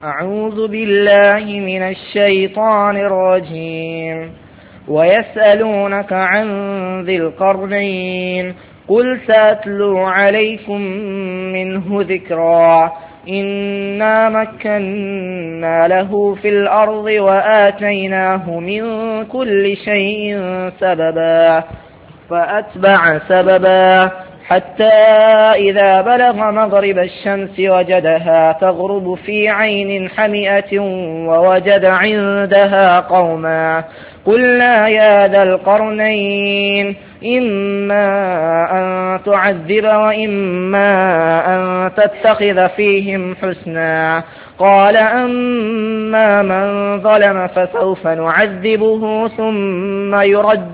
أعوذ بالله من الشيطان الرجيم. ويسألونك عن ذي القرنين قل سأتلو عليكم منه ذكرا إنا مكنا له في الأرض وآتيناه من كل شيء سببا فأتبع سببا حتى إذا بلغ مغرب الشمس وجدها تغرب في عين حمئة ووجد عندها قوما قلنا يا ذا القرنين إما أن تعذب وإما أن تتخذ فيهم حسنا قال أما من ظلم فسوف نعذبه ثم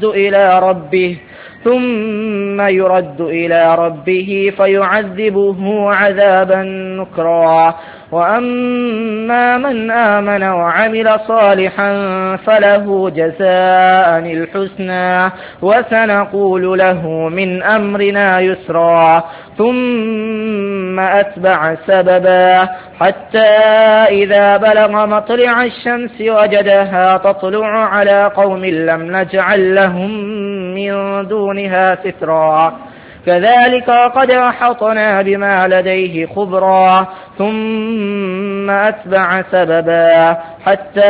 يرد إلى ربه فيعذبه عذابا نكرا وأما من آمن وعمل صالحا فله جزاء الحسنى وسنقول له من أمرنا يسرا ثم أتبع سببا حتى إذا بلغ مطلع الشمس وجدها تطلع على قوم لم نجعل لهم من دونها سترا كذلك قد أحطنا بما لديه خبرا ثم أتبع سببا حتى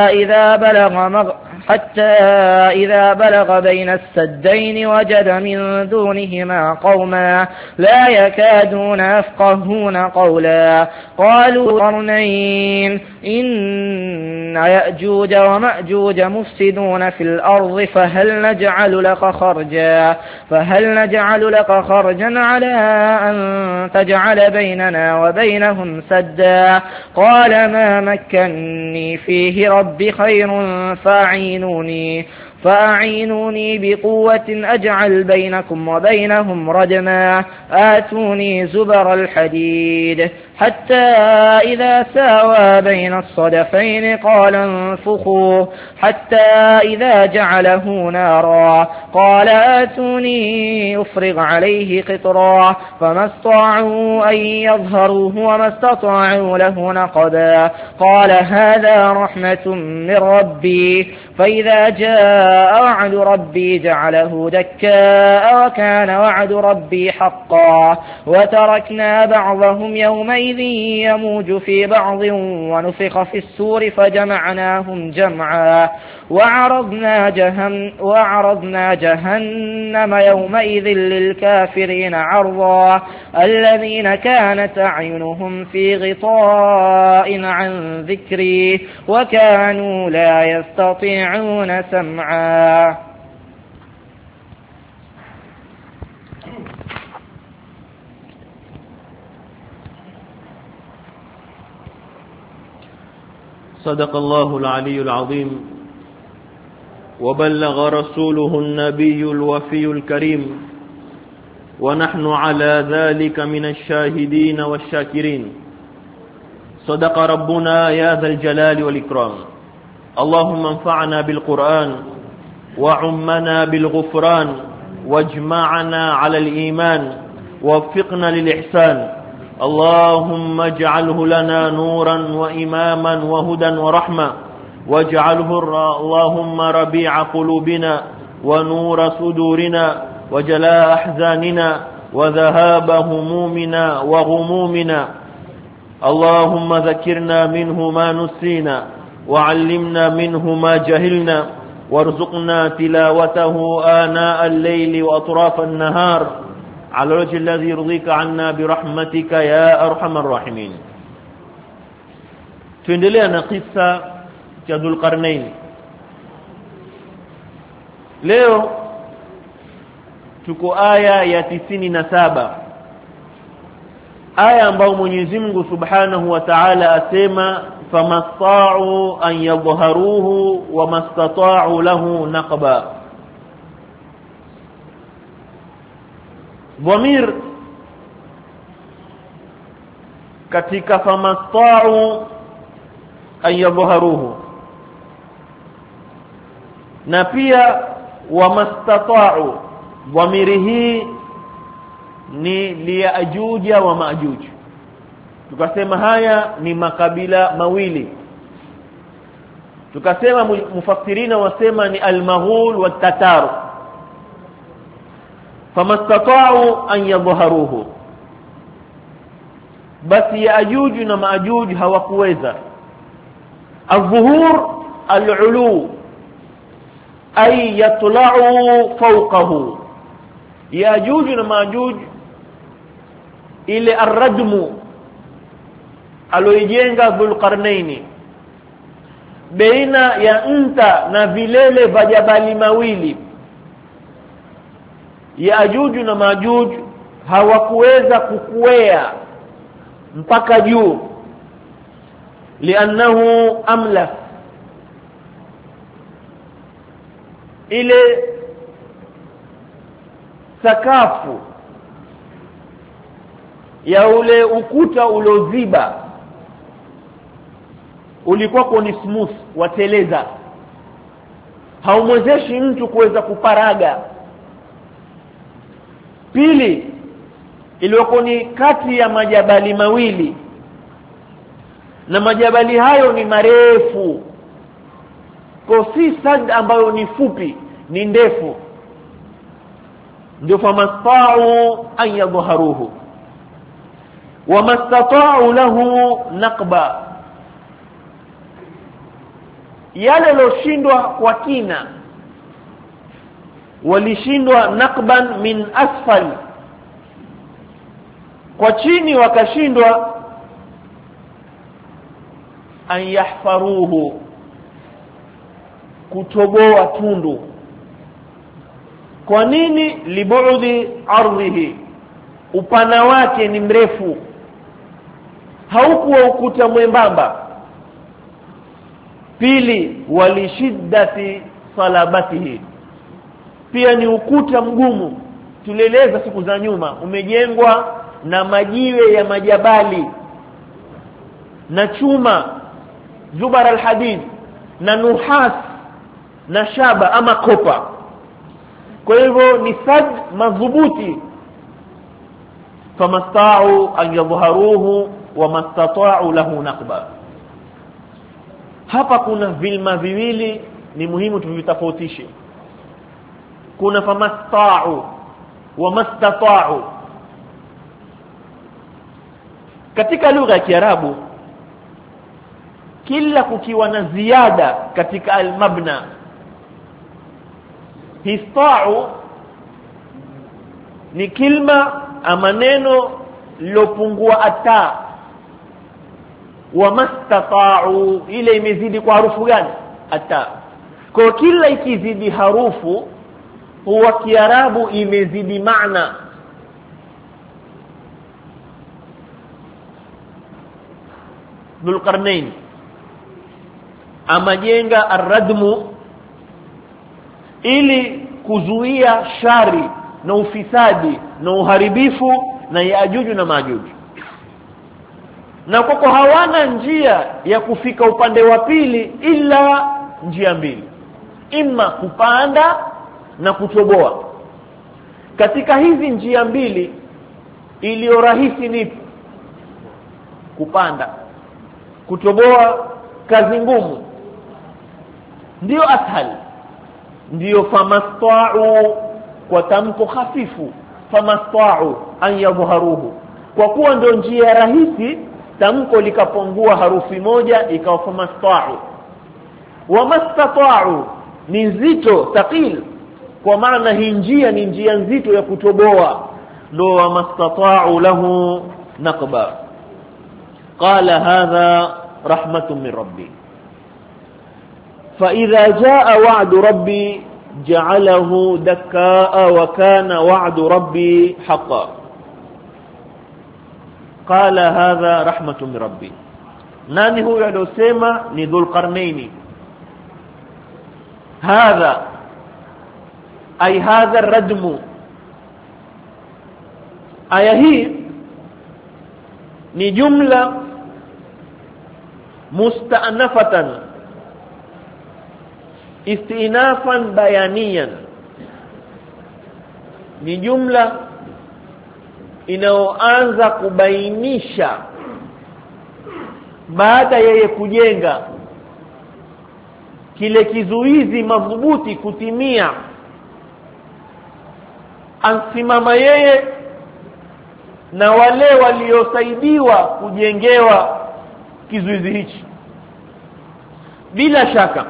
إذا بلغ بين السدين وجد من دونهما قوما لا يكادون يفقهون قولا قالوا قرنين إن يأجوج ومأجوج مفسدون في الأرض فهل نجعل لك خرجا على أن تجعل بيننا وبينهم سدا قال ما مكني فيه ربي خير فأعينوني بقوة أجعل بينكم وبينهم ردما آتوني زبر الحديد حتى إذا ساوى بين الصدفين قال انفخوا حتى إذا جعله نارا قال آتوني أفرغ عليه قطرا فما استطاعوا أن يظهروه وما استطاعوا له نقبا قال هذا رحمة من ربي فإذا جاء وعد ربي جعله دكاء وكان وعد ربي حقا وتركنا بعضهم يومئذ يموج في بعض ونفخ في السور فجمعناهم جمعا وعرضنا جهنم يومئذ للكافرين عرضا الذين كانت أعينهم في غطاء عن ذكري وكانوا لا يستطيعون سمعا. صدق الله العلي العظيم وبلغ رسوله النبي الوفي الكريم ونحن على ذلك من الشاهدين والشاكرين. صدق ربنا يا ذا الجلال والإكرام. اللهم انفعنا بالقرآن وعمنا بالغفران واجمعنا على الإيمان ووفقنا للإحسان. اللهم اجعله لنا نورا وإماما وهدى ورحمة واجعله اللهم ربيع قلوبنا ونور صدورنا وجلاء أحزاننا وذهاب همومنا وغمومنا. اللهم ذكرنا منه ما نسينا وعلمنا منه ما جهلنا وارزقنا تلاوته آناء الليل وأطراف النهار على الوجه الذي يرضيك عنا برحمتك يا أرحم الراحمين. tuendelea na kisa cha Dhulqarnain. Leo tuko aya ya 97, aya ambayo Mwenyezi Mungu Subhanahu wa Ta'ala asema famasta'u an yadhharuhu wa mastata'u lahu naqba. Dhamir katika famasta'u an yadhharuhu na pia wamastata'u, dhamiri hii ni liajuja wa maajuj. tukasema haya ni makabila mawili. Tukasema mufassirina wasema ni al-Maghul wa Tatar. Famastata'u an yadhharuhu, basi Yaajuj na Maajuj hawakuweza. Adh-dhuhur al-ulu ay yatla'u fawqahu. Yaajuj na Maajuj ile ar-radmu aloijenga Dhulqarnaini baina ya Nta na vilele vya jabali mawili, Yaajuj na Maajuj hawakuweza kukwea mpaka juu, li'annahu amlas, ile sakafu ya ule ukuta uloziba ulikuwa ni smooth, wateleza, haumwezeshi mtu kuweza kuparaga. Pili, ilikuwa ni kati ya majabali mawili, na majabali hayo ni marefu, kwa si sad ambayo ni fupi, ni ndefu. Ndio famasta'u an yadhharuhu wa mastata'u lahu naqba, yale loshindwa kwa kina walishindwa naqban min asfal, kwa chini wakashindwa an yahfaruhu, kutoboa tundu. Kwa nini? Libu'di ardhihi, upana wake ni mrefu, haukuwa ukuta mwembamba. Pili, walishiddati salabatihi, pia ni ukuta mgumu. Tulieleza siku za nyuma, umejengwa na majiwe ya majabali na chuma, zubar alhadid na nuhas na shaba ama kopa. Kwa hivyo ni sad madhubuti. Famasta'u an yadhharuhu wa mastata'u lahu naqba. Hapa kuna vilma viwili ni muhimu tuvitofautishe. Kuna famasta'u wa mastata'u. Katika lugha ya Kiarabu, kila kukiwa na ziada katika al-mabna, hista'u ni kilma ama neno lilopungua ata, wa mastata'u ile imezidi kwa harufu gani? Ata. Kwa kila ikizidi harufu huwa Kiarabu imezidi maana. Dhulqarnain amajenga ar-radmu ili kuzuia shari na ufisadi na uharibifu na Yaajuj na Maajuj, na kwa hawana njia ya kufika upande wa pili ila njia mbili, imma kupanda na kutoboa. Katika hizi njia mbili iliyo rahisi ni kupanda. Kutoboa kazi ngumu, ndio ashal, ndio famasta'u kwa tamko hafifu, famasta'u an yadhharuhu, kwa kuwa ndio njia rahisi, tamko likapungua harufi moja ikawa famasta'u. Wa mastata'u ni nzito, thaqil, kwa maana hii njia ni njia nzito ya kutoboa, ndio wa mastata'u lahu naqba. Qala hadha rahmatun min rabbi, fa idha jaa wa'du rabbi ja'alahu dakkaa wa kana wa'du rabbi haqqan. Qala hadha rahmatun min rabbi. Nani huyo aliyosema? Ni Dhulqarnaini. Hadha ay hadha ar-radmu, aya hii ni jumla musta'nafatan istinafan bayaniyan, ni jumla inaoanza kubainisha baada yeye kujenga kile kizuizi madhubuti kutimia, ansimama yeye na wale waliosaidiwa kujengewa kizuizi hichi. Bila shaka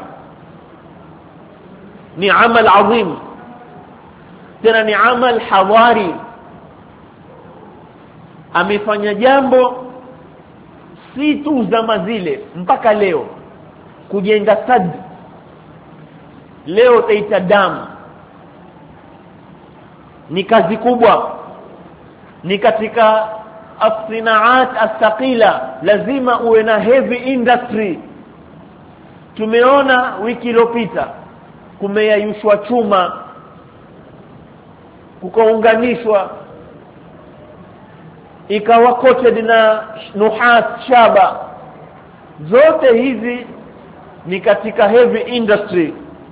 ni amal adhim, tena ni amal hadhari. Amefanya jambo si tu zama zile, mpaka leo. Kujenga sad leo taita damu ni kazi kubwa, ni katika as-sinaat as-thaqila, lazima uwe na heavy industry. Tumeona wiki iliyopita kumeyayushwa chuma, kukaunganishwa, ikawa coated na nuhas shaba. Zote hizi ni katika heavy industry.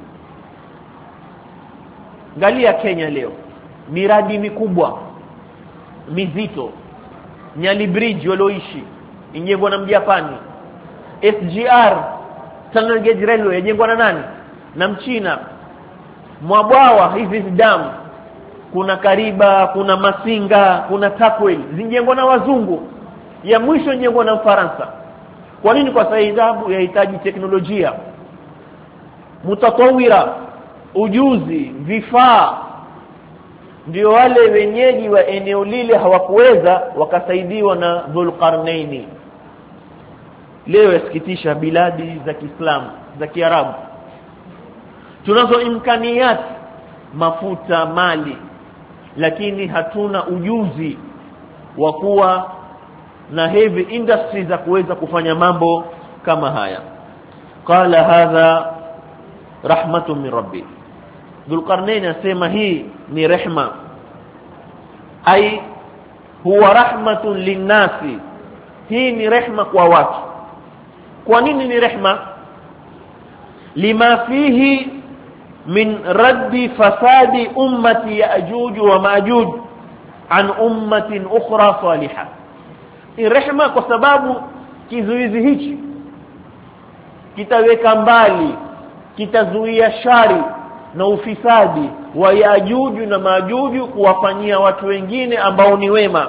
Angalia Kenya leo, miradi mikubwa mizito. Nyali Bridge walioishi injengwa na Mjapani. SGR Standard Gauge Railway injengwa na nani? Na Mchina. Mwabwawa hizi damu, kuna Kariba, kuna Masinga, kuna Takwel, zinjengwa na wazungu. Ya mwisho injengwa na Mfaransa. Kwa nini? Kwa sababu yahitaji teknolojia mutatawira, ujuzi, vifaa. Ndio wale wenyeji wa eneo lile hawakuweza, wakasaidiwa na Dhulqarnaini. Leo yasikitisha, biladi za Kiislamu, za Kiarabu, tunazo imkaniyat, mafuta, mali, lakini hatuna ujuzi wa kuwa na heavy industry za kuweza kufanya mambo kama haya. Qala hadha rahmatun min rabbi. Dhulqarnain asema hii ni rehma, ai huwa rahmatun linnasi, hii ni rehma kwa watu. Kwa nini ni rehma? Lima fihi min raddi fasadi ummati Yaajuj wa Maajuj an ummatin ukhra salihah. Ni rehma kwa sababu kizuizi hichi kitaweka mbali, kitazuia shari na ufisadi wa Yaajuj na Maajuj kuwafanyia watu wengine ambao ni wema.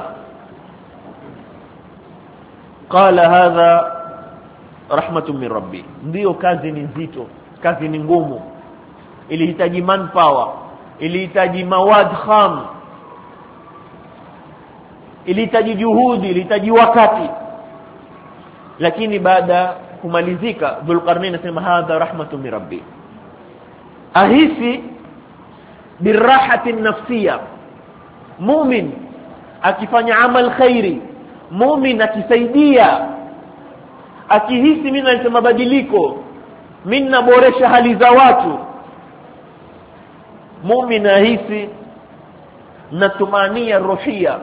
Qala hadha rahmatun min rabbi. Ndio kazi ni nzito, kazi ni ngumu, ilihitaji manpower, ilihitaji mawad kham, ilihitaji juhudi, ilihitaji wakati. Lakini baada kumalizika, Dhulqarnain anasema hadha rahmatun min rabbi. Ahisi birahati nafsiya. Mumin akifanya amal khairi, mumin akisaidia, akihisi mimi naleta mabadiliko, mimi naboresha hali za watu, mumin ahisi na tumania ruhia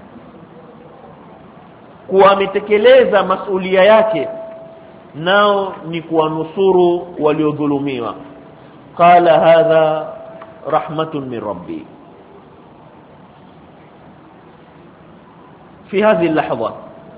kuwa ametekeleza masulia yake, nao ni kuwanusuru waliodhulumiwa. Qala hadha rahmatun min rabbi. في هذه اللحظة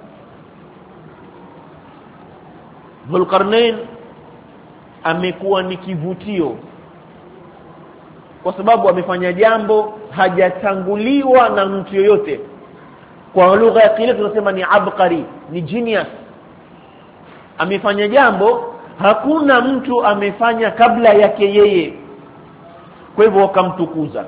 Dhulqarnain amekuwa ni kivutio, kwa sababu amefanya jambo hajatanguliwa na mtu yoyote. Kwa lugha ya kile tunasema ni abqari, ni genius. Amefanya jambo hakuna mtu amefanya kabla yake yeye, kwa hivyo wakamtukuza.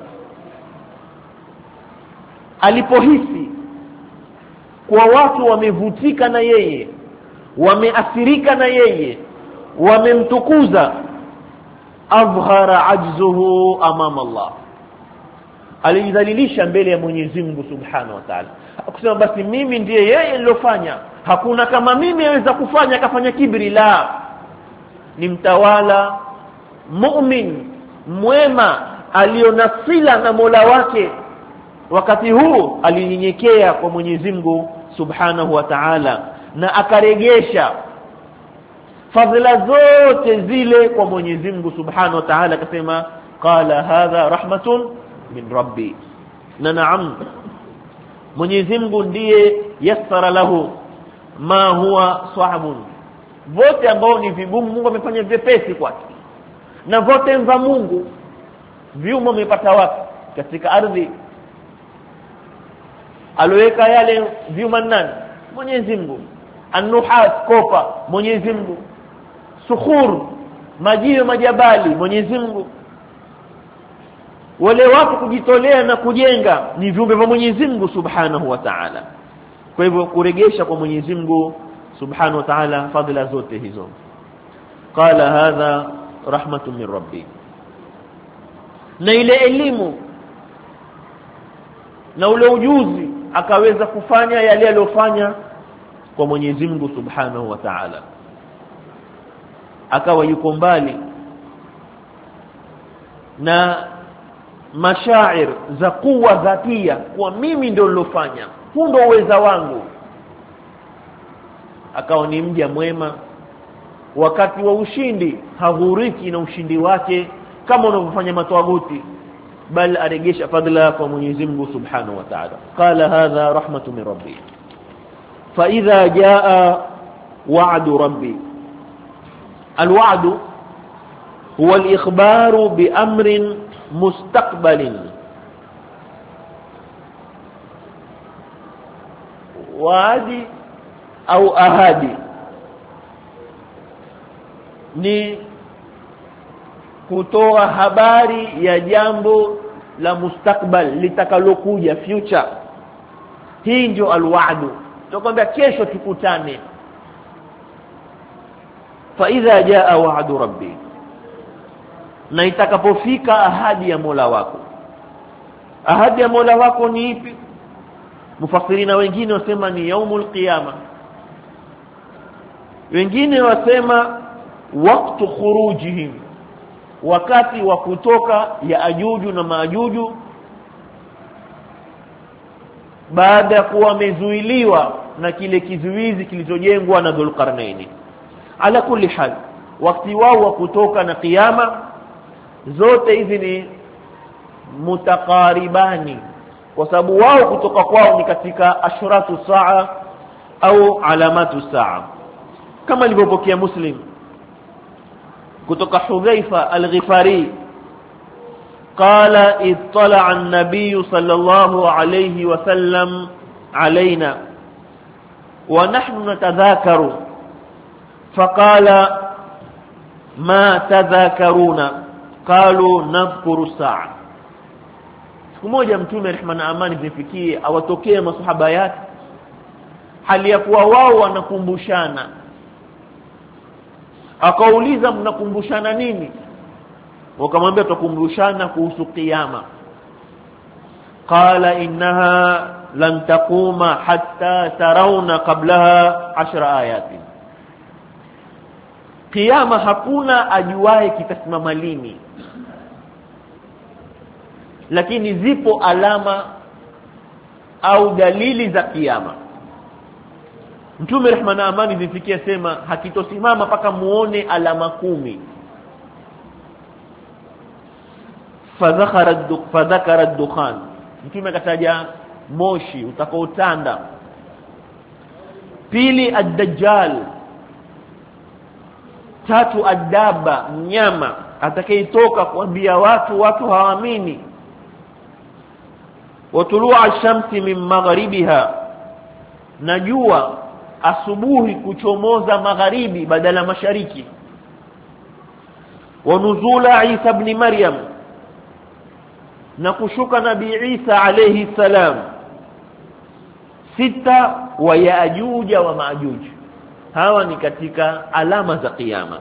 Alipohisi kwa watu wamevutika na yeye, wameathirika na yeye, wamemtukuza, adhhara ajzuhu amama Allah, alijidhalilisha mbele ya Mwenyezi Mungu Subhanahu wa Ta'ala. Akasema basi mimi ndiye yeye nilofanya, hakuna kama mimi aweza kufanya. Akafanya kibri. La, ni mtawala mu'min mwema alionasila na Mola wake. Wakati huu alinyenyekea kwa Mwenyezi Mungu Subhanahu wa Ta'ala na akaregesha fadhila zote zile kwa Mwenyezi Mungu Subhanahu wa Ta'ala. Akasema qala hadha rahmatun min rabbi. Na naam, Mwenyezi Mungu ndiye yassara lahu ma huwa sa'bun, vote ambao ni vigumu Mungu amefanya vyepesi kwake, na vote mva Mungu viumo amepata wapi? Katika ardhi. Aloweka yale vyuma nani? Mwenyezi Mungu. An-nuhas, kopa, Mwenyezi Mungu. Sukhur, majiwe, majabali, Mwenyezi Mungu. Wale watu kujitolea na kujenga ni viumbe vya Mwenyezi Mungu Subhanahu wa Ta'ala. Kwa hivyo kuregesha kwa Mwenyezi Mungu Subhanahu wa Ta'ala fadhila zote hizo. Qala hadha rahmatun min rabbi, na ile elimu na ule ujuzi akaweza kufanya yale aliyofanya kwa Mwenyezi Mungu Subhanahu wa Ta'ala, akawa yuko mbali na mashair za kuwa dhatia kwa mimi ndio nilofanya, huu ndio uweza wangu. Akawa ni mja mwema, wakati wa ushindi haghuriki na ushindi wake kama unavyofanya matwaguti, bal aregesha fadhila kwa Mwenyezi Mungu Subhanahu wa Ta'ala. Qala hadha rahmatun min rabbi fa idha jaa wa'du rabbi. Alwa'du huwa al-ikhbaru bi amrin mustaqbalin, wa'di au ahadi ni kutoa habari ya jambo la mustakbal litakalokuja, future. Hii ndio alwa'du, tukwambia kesho tukutane. Fa idha jaa wa'du rabbi, na itakapofika ahadi ya Mola wako. Ahadi ya Mola wako ni ipi? Mufassirina wengine wasema ni yaumul qiyama, wengine wasema waqtu khurujihim, wakati wa kutoka ya Ajuju na Majuju baada ya kuwa wamezuiliwa na kile kizuizi kilichojengwa na Dhulqarnaini. Ala kulli hal, wakati wao wa kutoka na kiyama, zote hizi ni mutaqaribani, kwa sababu wao kutoka kwao ni katika ashratu saa au alamatu saa, kama alivyopokea Muslim kutoka Hudhaifa al-Ghifari qala ittala an-nabiy sallallahu alayhi wa sallam alaina wa nahnu natadhakaru faqala ma tadhakaruna qalu nadhkuru saa. Siku moja Mtume rehma na amani zifikie awatokee masahaba yake hali ya kuwa wao wanakumbushana. Akauliza, mnakumbushana nini? Wakamwambia tukumbushana kuhusu kiyama. Qala innaha lan taquma hatta tarawna qablaha 10 ayatin. Kiyama hakuna ajuaye kitasimama lini, lakini zipo alama au dalili za kiyama. Mtume rehma na amani zifikia sema hakitosimama paka muone alama 10. Fadhakara ad-dukhan, Mtume akataja moshi utakaotanda. Pili ad-dajjal. Tatu ad-daba, mnyama atakayetoka kuambia watu hawaamini. Watulua ash-shamsi min magharibiha, najua asubuhi kuchomoza magharibi badala mashariki. Wa nuzula Isa ibn Maryam, na kushuka Nabii Isa alayhi salam. 6 wa Yaajuj wa Maajuj. Hawa ni katika alama za kiyama.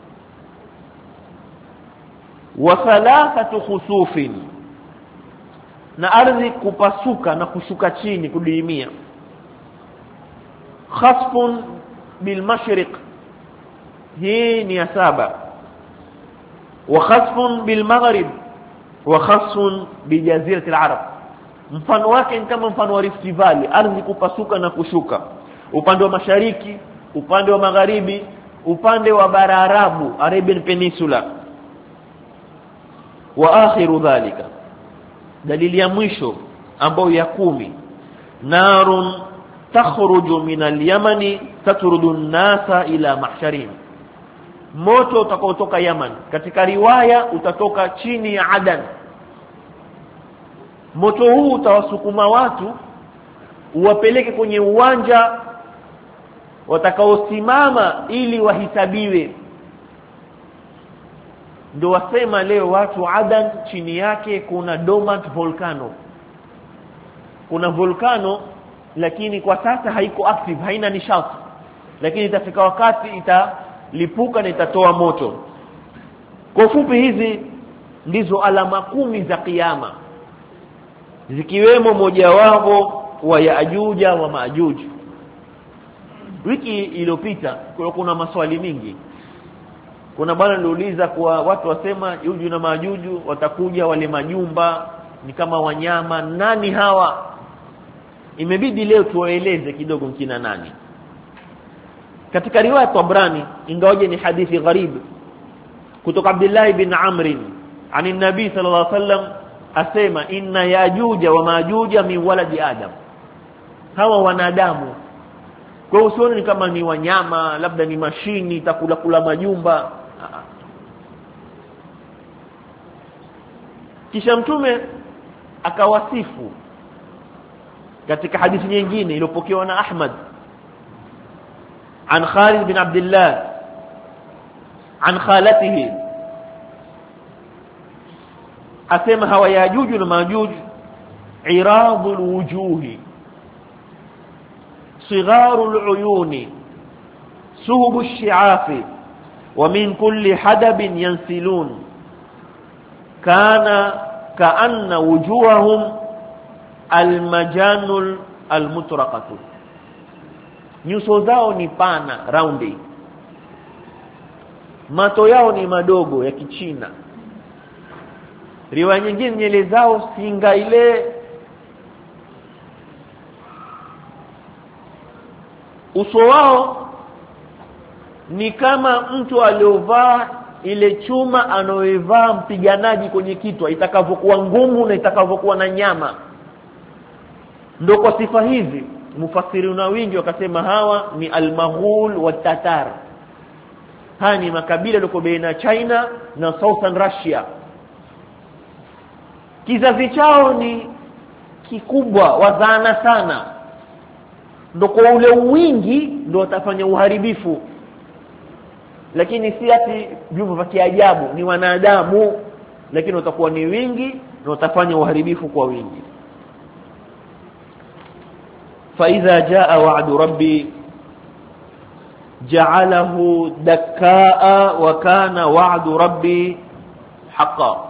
Wa 3 khusufin, na ardhi kupasuka na kushuka chini kudidimia. Khasfun bil mashriq, hii ni ya 7. Wa khasfun bil maghrib, wa khasfun bi jaziratil arab. Mfano wake ni kama mfano wa Rift Valley, ardhi kupasuka na kushuka, upande wa mashariki, upande wa magharibi, upande wa bara Arabu, Arabian Peninsula. Wa akhiru dhalika, dalili ya mwisho ambayo ya 10, narun takhruju min al-yamani tatrudu an-nasa ila mahsharihim, moto utakaotoka Yaman, katika riwaya utatoka chini ya Adan. Moto huu utawasukuma watu uwapeleke kwenye uwanja watakaosimama ili wahisabiwe. Ndio wasema leo watu Adan chini yake kuna dormant volcano. Kuna volcano lakini kwa sasa haiko active, haina nishati, lakini itafika wakati italipuka na itatoa moto. Kwa ufupi, hizi ndizo alama 10 za kiyama, zikiwemo mojawapo wa Yaajuja wa Maajuj. Wiki iliyopita kuna maswali mingi. Kuna bwana aliuliza kwa watu wasema Yajuju na Maajuju watakuja, wale majumba ni kama wanyama, nani hawa? Imebidi leo tuwaeleze kidogo kina nani. Katika riwaya Tabrani, ingawaje ni hadithi gharib, kutoka Abdullah ibn Amr ani nabii sallallahu alaihi wasallam asema inna Yajuja wa Majuja min waladi Adam, hawa wanadamu. Kwa usione ni kama ni wanyama, labda ni mashini itakula kula majumba. Kisha mtume akawasifu katika hadithi nyingine iliyopokewa na Ahmad an Khalid bin Abdullah an khalatihi, asema hawa Yajuju na Majuj iradul wujuhi sigharul uyuni suhubu shi'afi wa min kulli hadabin yansilun kana kaanna wujuhahum almajanul almutraqatu, nyuso zao ni pana raundi, mato yao ni madogo ya Kichina. Riwaya nyingine nyele zao singa ile, uso wao ni kama mtu aliovaa ile chuma anoevaa mpiganaji kwenye kitwa, itakavyokuwa ngumu na itakavyokuwa na nyama. Ndio kwa sifa hizi mufassiruna wingi wakasema hawa ni al-Maghul wa Tatar. Haya ni makabila yaliyoko baina China na Southern Russia. Kizazi chao ni kikubwa, wazana sana. Ndio kwa ule wingi ndio watafanya uharibifu. Lakini si ati viumbe vya kiajabu, ni wanadamu, lakini watakuwa ni wingi na watafanya uharibifu kwa wingi. فإذا جاء وعد ربي جعله دكاء وكان وعد ربي حقا.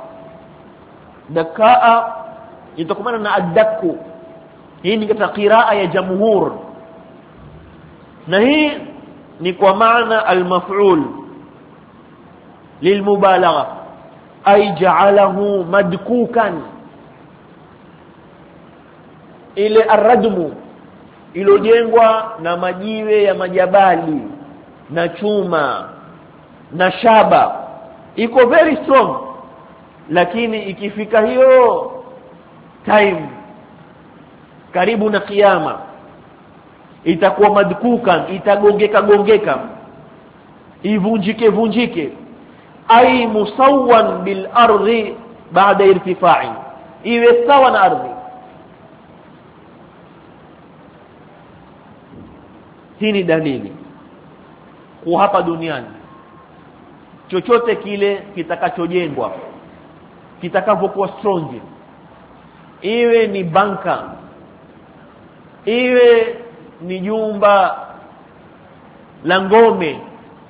دكاء يتكمنا na addaku, hii ni katika qiraa ya jamhur, na hii ni kwa maana al-maf'ul lilmubalagha, ay ja'alahu madkukan. Ile arradmu ilojengwa na majiwe ya majabali na chuma na shaba, iko very strong, lakini ikifika hiyo time karibu na kiyama itakuwa madkukan, itagongeka ivunjike, ay musawwan bil ardi baada irtifa'i, iwe sawa na ardhi. Hii ni dalili kwa hapa duniani chochote kile kitakachojengwa, kitakavyokuwa strong, iwe ni banka, iwe ni jumba la ngome,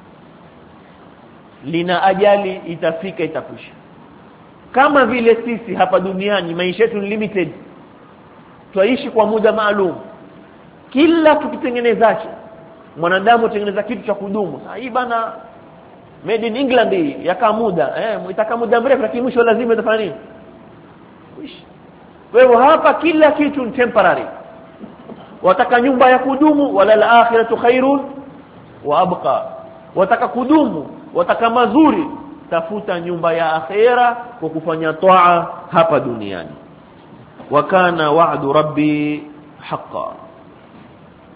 lina ajali, itafika itakwisha. Kama vile sisi hapa duniani maisha yetu limited, tuishi kwa muda maalum. Kila tukitengenezacho, mwanadamu tengeneza kitu cha kudumu. Hii bana made in England, hii yakaa muda, itakaa muda mrefu, lakini mwisho lazima itafanya nini? Kuishi. Wewe hapa kila kitu ni temporary. Wataka nyumba ya kudumu, wala al-akhiratu khairun wa abqa. Wataka kudumu, wataka mazuri, tafuta nyumba ya akhera kwa kufanya toa hapa duniani. Wa kana wa'du rabbi haqqan.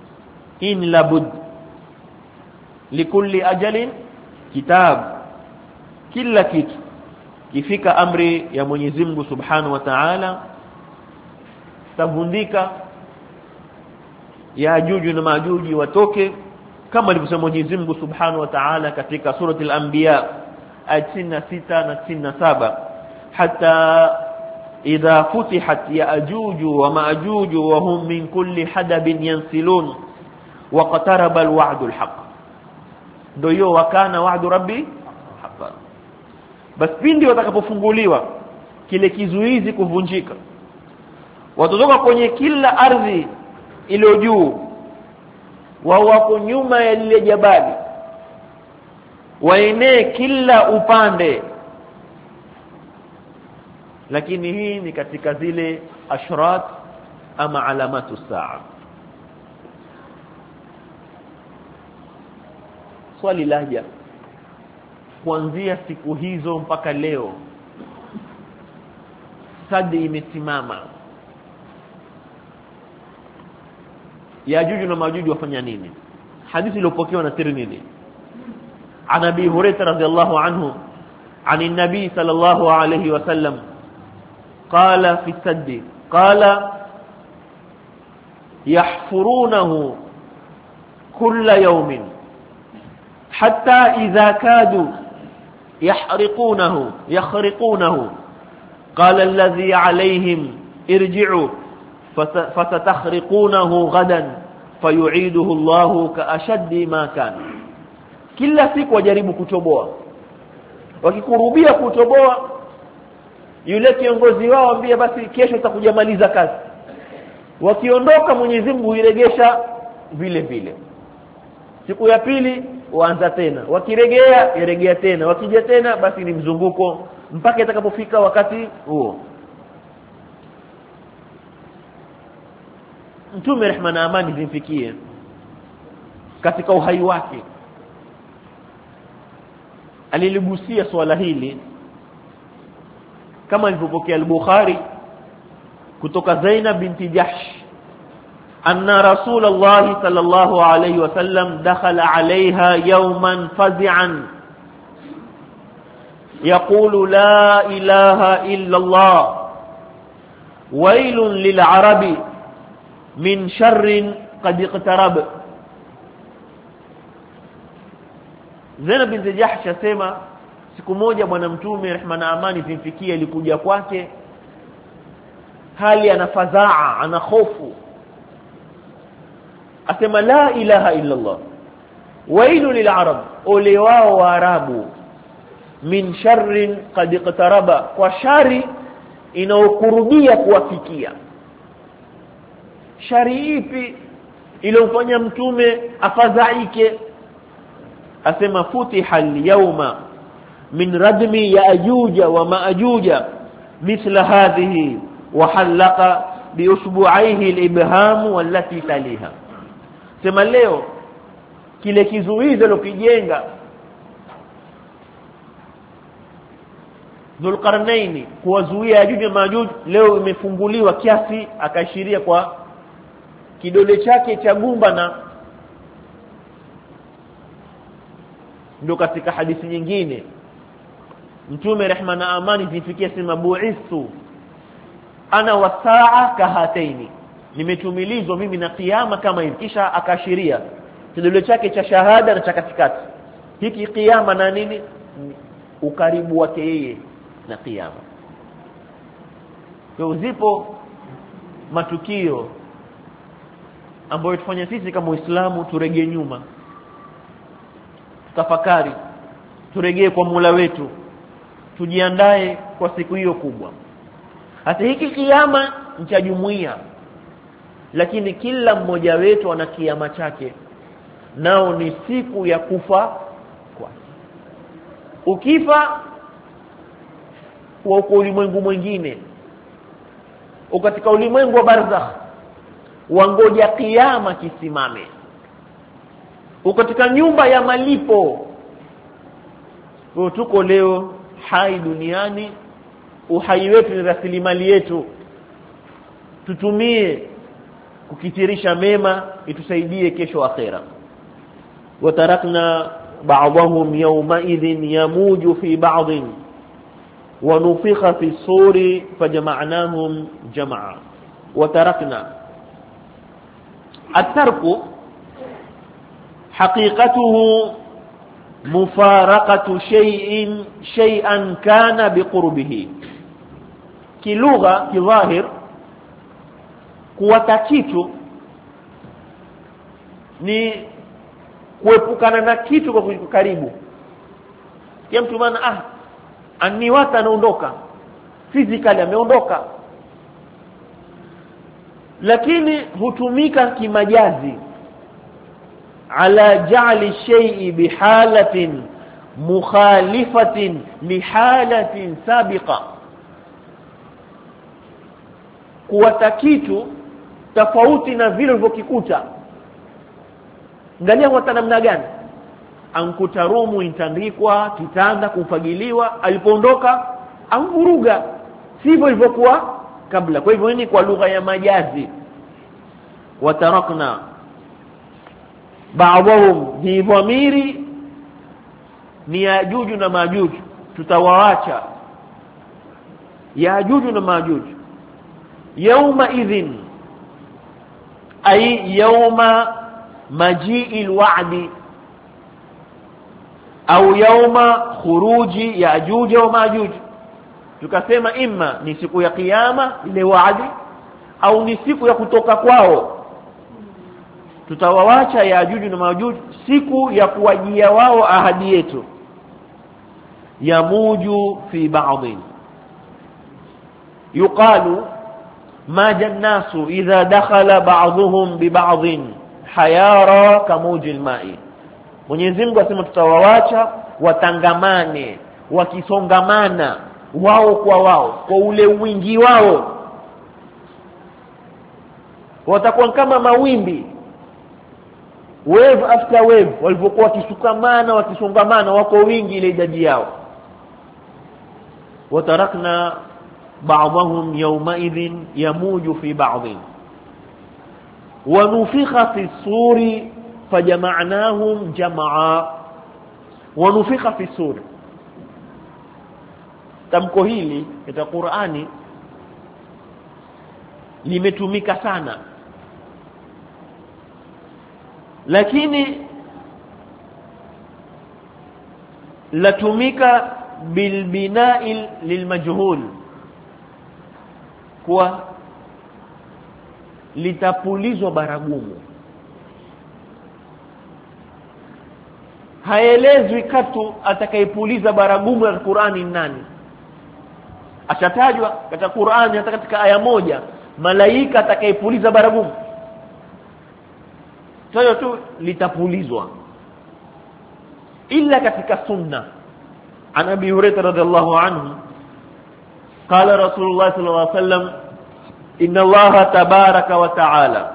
in labud likulli ajalin kitab. Kila kitu kifika amri ya Mwenyezi Mungu Subhanahu wa Ta'ala tavundika, Yajuju na Majuju watoke, kama alivyosema Mwenyezi Mungu Subhanahu wa Ta'ala katika surati al-Anbiya aya 96 na 97, hatta idha futihat Yajuju wa Majuju wa hum min kulli hadabin yansilun wa qataraba al-wa'du al-haq. Ndio hiyo wakana wa'du rabbi haqqan. Basi pindi watakapofunguliwa kile kizuizi kuvunjika, watotoka kwenye kila ardhi iliyo juu, wako nyuma ya lile jabali, waenee kila upande. Lakini hii ni katika zile ashrat ama alamatu saa. Swali laja, kuanzia siku hizo mpaka leo sadi imesimama, Yajuju na Majuju wafanya nini? Hadithi iliyopokewa na Tirmidhi an Abi Hurairah radhiyallahu anhu عن النبي صلى الله عليه وسلم قال في السد قال يحفرونه كل يوم حتى إذا كادوا يخرقونه قال الذي عليهم ارجعوا فستخرقونه غدا فيعيده الله كأشد ما كان. kila siku wajaribu kutoboa, wakikurubia kutoboa, yule kiongozi wao ambia basi kesho tutakujamaliza kazi. Wakiondoka Mwenyezi Mungu iregesha vile vile. Siku ya pili waanza tena, wakiregea iregea tena, wakija tena, basi ni mzunguko mpaka itakapofika wakati huo. Mtume rehma na amani zimfikie katika uhai wake aliligusia swala hili, kama alivyopokea al-Bukhari kutoka Zainab binti Jahsh anna Rasulullah sallallahu alayhi wasallam dakhala alayha yawman fazi'an yaqulu la ilaha illa Allah wailun lil'arabi min sharrin qad iqtarab. Zainab binti Jahsh asema siku moja bwana mtume rehma na amani zimfikie alikuja kwake hali ana fadhaa, ana hofu, asema la ilaha illa Allah wailu lil'arab, ole wao wa arabu, min sharrin qad iqtaraba, kwa shari inaokurubia kuwafikia. Shari ipi iliyofanya mtume afadhaike? Asema futiha al-yawma min radmi Yaajuja wa Maajuja mithla hadhihi wa halaqa bi usbu'aihi al-ibham wallati taliha. Sema leo kile kizuizi lokijenga Dhulqarnaini kuwazuia Yajuj na Majuj leo imefunguliwa kiasi, akaishiria kwa kidole chake cha gumba. Na ndio katika hadithi nyingine mtume rehma na amani zifikia sema bu'ithu ana wasaa kahataini, nimetumilizwa mimi na kiyama kama hivi. Kisha akashiria kidole chake cha shahada na cha katikati. Hiki kiyama na nini? Ukaribu wake yeye na kiyama. Kwa zipo matukio ambayo tufanya sisi kama Uislamu turejee nyuma, tafakari, turejee kwa Mola wetu, tujiandae kwa siku hiyo kubwa. Hata hiki kiyama ni cha jumuiya, lakini kila mmoja wetu ana kiyama chake, nao ni siku ya kufa kwake. Ukifa uko ulimwengu mwingine, katika ulimwengu wa barzakh, wangoja kiyama kisimame. Katika nyumba ya malipo. Tuko leo hai duniani, uhai wetu ni rasilimali yetu, tutumie kukithirisha mema itusaidie kesho akhera. Watarakna ba'dahum yawma idhin yamuju fi ba'dhin wa nufikha fi suri fajama'nahum jam'a. Watarakna, at-tarku haqiqatuhu mufaraqatu shay'an kana biqurbihi. Kilugha kidhahir kuwata kitu ni kuepukana na kitu kwa karibu. Kia mtu maana aniwata anaondoka, physically ameondoka, lakini hutumika kimajazi ala ja'li shay'i bihalatin mukhalifatin lihalatin sabiqa. Kuwata kitu tofauti na vile ulivyokikuta. Angalia wata namna gani? Ankuta rumu intandikwa, kitanda kufagiliwa, alipoondoka amvuruga, sivyo ilivyokuwa kabla. Kwa hivyo ni kwa lugha ya majazi. Watarakna ba'dahum, hi dhamiri ni Yajuju na Majuju, tutawaacha Yajuju na Majuju yawma idhin ay yawma maji'il wa'di au yawma khuruji Yajuj wa Majuj. Tukasema imma ni siku ya kiyama ile wa'di, au ni siku ya kutoka kwao. Tutawawacha Yajuj na Majuj siku ya kuwajia wao ahadi yetu. Yamuju fi ba'dhin, yuqalu ma jannasu idha dakhala ba'dhuhum bi ba'dhin hayara kamuji alma'i. Mwenyezi Mungu asema tutawawacha watangamane, wakisongamana wao kwa wao, kwa ule wingi wao watakuwa kama mawimbi, wave after wave, walivyokuwa wakisukamana wakisongamana, wako wingi ile idadi yao. Watarakna ba'dahum yawma idhin yamuju fi ba'dhin wa nufikha fi suri fajama'nahum jam'a. Wa nufikha fi suri, tamko hili katika Qur'ani limetumika sana, lakini latumika bilbina'i lilmajhul, kwa litapulizwa baragumu. Haelezwi katu atakayepuliza baragumu ya Qur'ani nani. Ashatajwa katika Qur'ani hata katika aya moja malaika atakayepuliza baragumu, sio tu litapulizwa. Illa katika sunna an Abi Hurairah radhiallahu anhu qala Rasulullah sallallahu alaihi wasallam inna Allah tabaraka wa ta'ala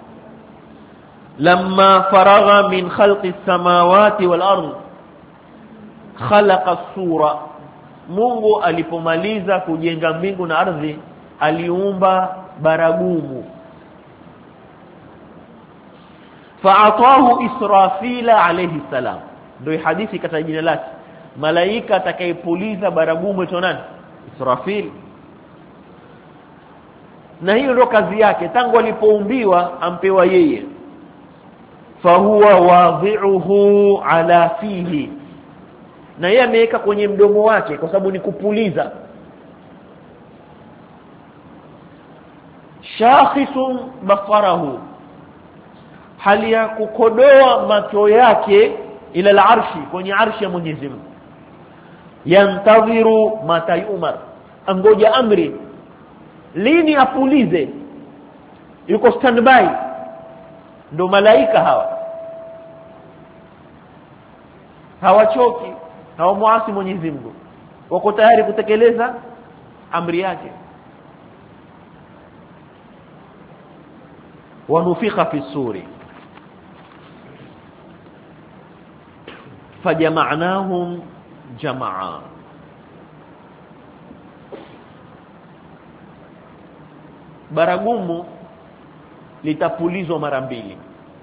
lamma faragha min khalqi as-samawati wal ard khalaqa as-sura. Mungu alipomaliza kujenga mbingu na ardhi aliumba baragumu. Fa'atahu Israfila alayhi salam, ndio hadithi katika jina lake. Malaika atakayepuliza baragumu ito nani? Israfil. Na hiyo ndio kazi yake tangu alipoumbiwa, ampewa yeye. Fahuwa wadhi'uhu ala fihi, na yeye ameweka kwenye mdomo wake kwa sababu ni kupuliza. Shakhisun basarahu, hali ya kukodoa macho yake ila al-arshi, kwenye arshi ya Mwenyezi Mungu. Yantadhiru mata yumar, angoja amri lini apulize, yuko standby. Ndio malaika hawa hawachoki, hawamuasi Mwenyezi Mungu, wako tayari kutekeleza amri yake. Wanufikha fi suri fajama'nahum jam'a. Baragumu litapulizwa mara mbili,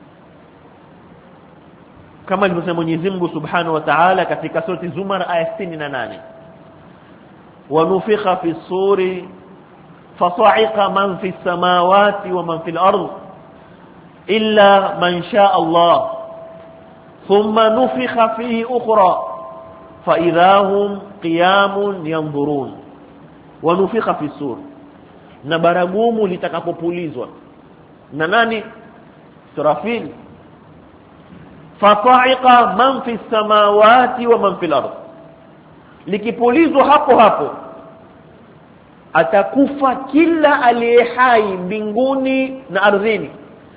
kama alivyosema Mwenyezi Mungu Subhanahu wa Ta'ala katika surati Zumar aya 68, wa nufikha fi suri fasa'iqa man fi samawati wa man fil ard illa man shaa Allah thumma nufikha fihi ukhra fa idahum qiyamun yanzurun. Wa nufikha fi sur, na baragumu litakapopulizwa na nani? Israfil. Fasa'iqa man fi samawati wa man fil ard, likipulizwa hapo hapo atakufa kila aliye hai mbinguni na ardhini,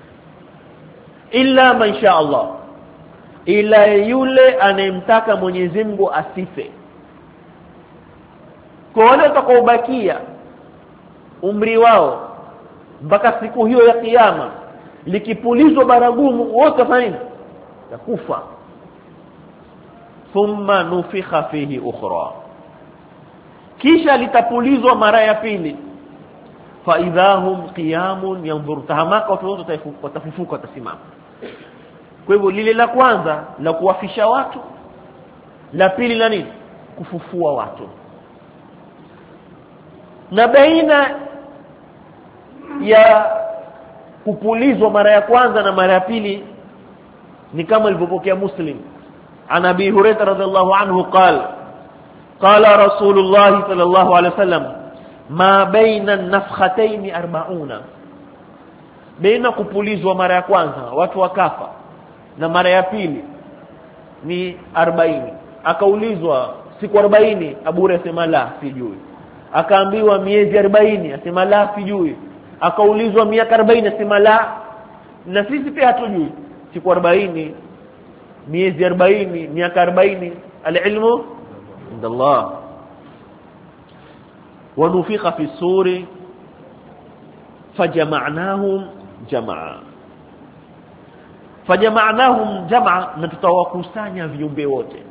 illa man sha Allah, ila yule anayemtaka Mwenyezi Mungu asife. Kwa wale watakaobakia umri wao mpaka siku hiyo ya kiyama, likipulizwa baragumu wote fanya kufa. Thumma nufikha fihi ukhra, kisha litapulizwa mara ya pili. Fa idahum qiyamun yanzur, tahamaka watu wote watafufuka, watasimama. Kwa hivyo lile la kwanza la kuwafisha watu, la pili la nini? Kufufua watu. Na baina ya kupulizwa mara ya kwanza na mara ya pili ni kama ilivyopokea Muslim an Abi Hurairah radhiallahu anhu qala Rasulullah sallallahu alaihi wasallam ma baina an-nafkhatayn 40, baina kupulizwa mara ya kwanza watu wakafa na mara ya pili ni 40. Akaulizwa siku 40, Abu Hurairah sema la sijui. Akaambiwa miezi 40, asema la sijui. Akaulizwa miaka 40, asema la, na sisi pia hatujui. Siku 40, miezi 40, miaka 40, al-ilmu inda Allah. Wa nufikha fi suri fajama'nahum jam'a, fajama'nahum jam'a, na tutawakusanya viumbe wote.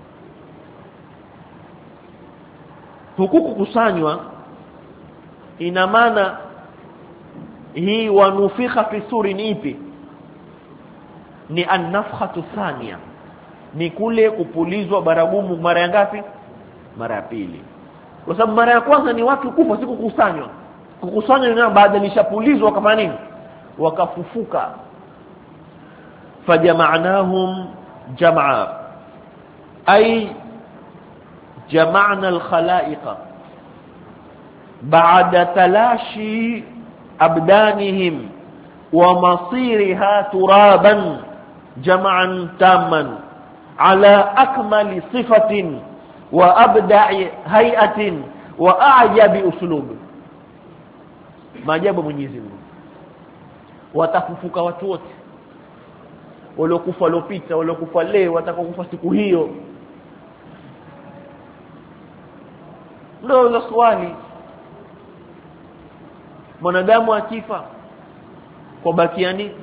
Huku kukusanywa ina maana hii wa nufikha fi suri ni ipi? Ni an-nafkhatu thania, ni kule kupulizwa baragumu mara ya ngapi? Mara ya pili. Kwa sababu mara ya kwanza ni watu kufa, si kukusanywa. Kukusanywa ni baada lishapulizwa wakafanya nini? Wakafufuka. Fajama'nahum jam'a, ay jama'na al-khalaiqa ba'da talashi abdanihim wa masiriha turaban jam'an tamman ala akmali sifatin wa abda'i hay'atin wa a'jabi uslub. Maajabu Mwenyezi Mungu. Watafufuka watu wote, waliokufa waliopita, waliokufa leo, watakaokufa siku hiyo. Ndio swali, mwanadamu akifa kwa bakiani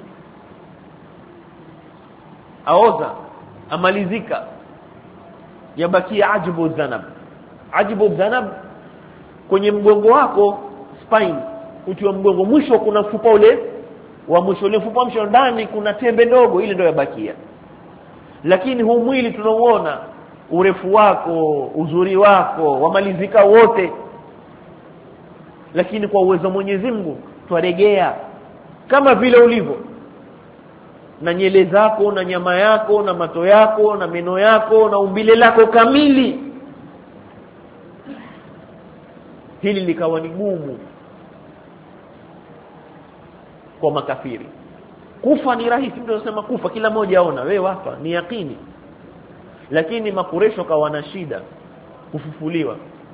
aoza, amalizika, yabakia ajibu dhanab. Ajibu dhanab kwenye mgongo wako, spine, uti wa mgongo, mwisho kuna mfupa ule wa mwisho, ule mfupa mwisho ndani kuna tembe ndogo, ile ndio yabakia. Lakini huu mwili tunauona, urefu wako, uzuri wako, wamalizika wote. Lakini kwa uwezo Mwenyezi Mungu twaregea kama vile ulivyo, na nyele zako na nyama yako na mato yako na meno yako na umbile lako kamili. Hili likawa ni gumu kwa makafiri. Kufa ni rahisi, mtu anasema kufa, kila mmoja aona wewe wafa, ni yakini. Lakini makuresho kawa na shida kufufuliwa.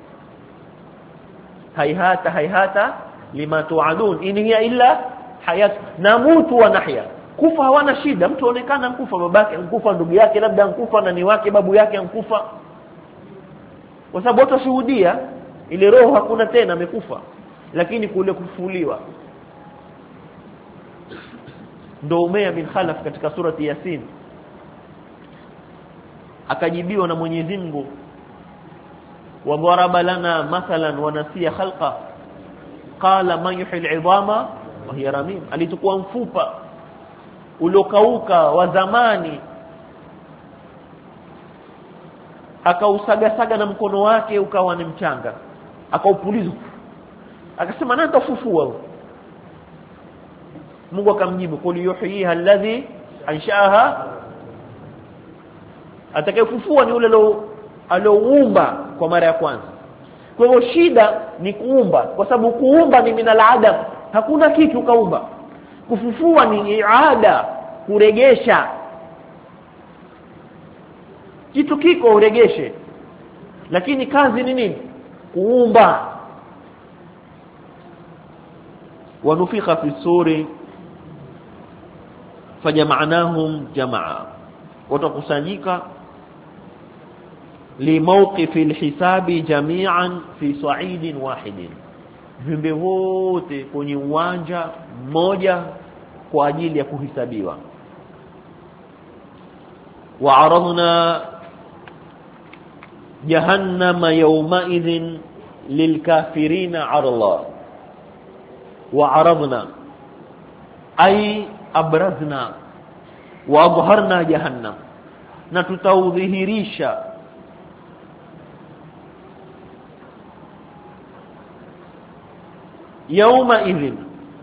Hayhata lima tu'adun in hiya illa hayat namutu wa nahya. Kufa hawana shida, mtu aonekana mkufa, babake mkufa, ndugu yake labda mkufa, na ni wake babu yake mkufa, kwa sababu watu washuhudia ile roho hakuna tena, amekufa. Lakini kule kufufuliwa, ndio Umayya bin Khalaf katika surati Yasin akajibiwa na Mwenyezi Mungu, wa daraba lana mathalan wa nasiya khalqa qala man yuhyi al-'idama wa hiya ramim, alitukua mfupa uliokauka wa zamani akausaga na mkono wake ukawa ni mchanga, akaupuliza, akasema nani tafufua? Mungu akamjibu, qul yuhyiha alladhi anshaaha, atakayefufua ni yule alioumba kwa mara ya kwanza. Kwa hivyo shida ni kuumba, kwa sababu kuumba ni minal adam, hakuna kitu kaumba. Kufufua ni iada, kuregesha kitu kiko uregeshe, lakini kazi ni nini? Kuumba. Wanufikha fi suri fajama'nahum jamaa, watakusanyika limawqifi alhisabi jami'an fi sa'idin wahidin, viumbe wote kwenye uwanja mmoja kwa ajili ya kuhisabiwa. Wa'aradna jahannama yawma'idhin lilkafirina 'arla. Wa'aradna ay abrazna wa adharna jahannam, na tutaudhihirisha yawma'idhin.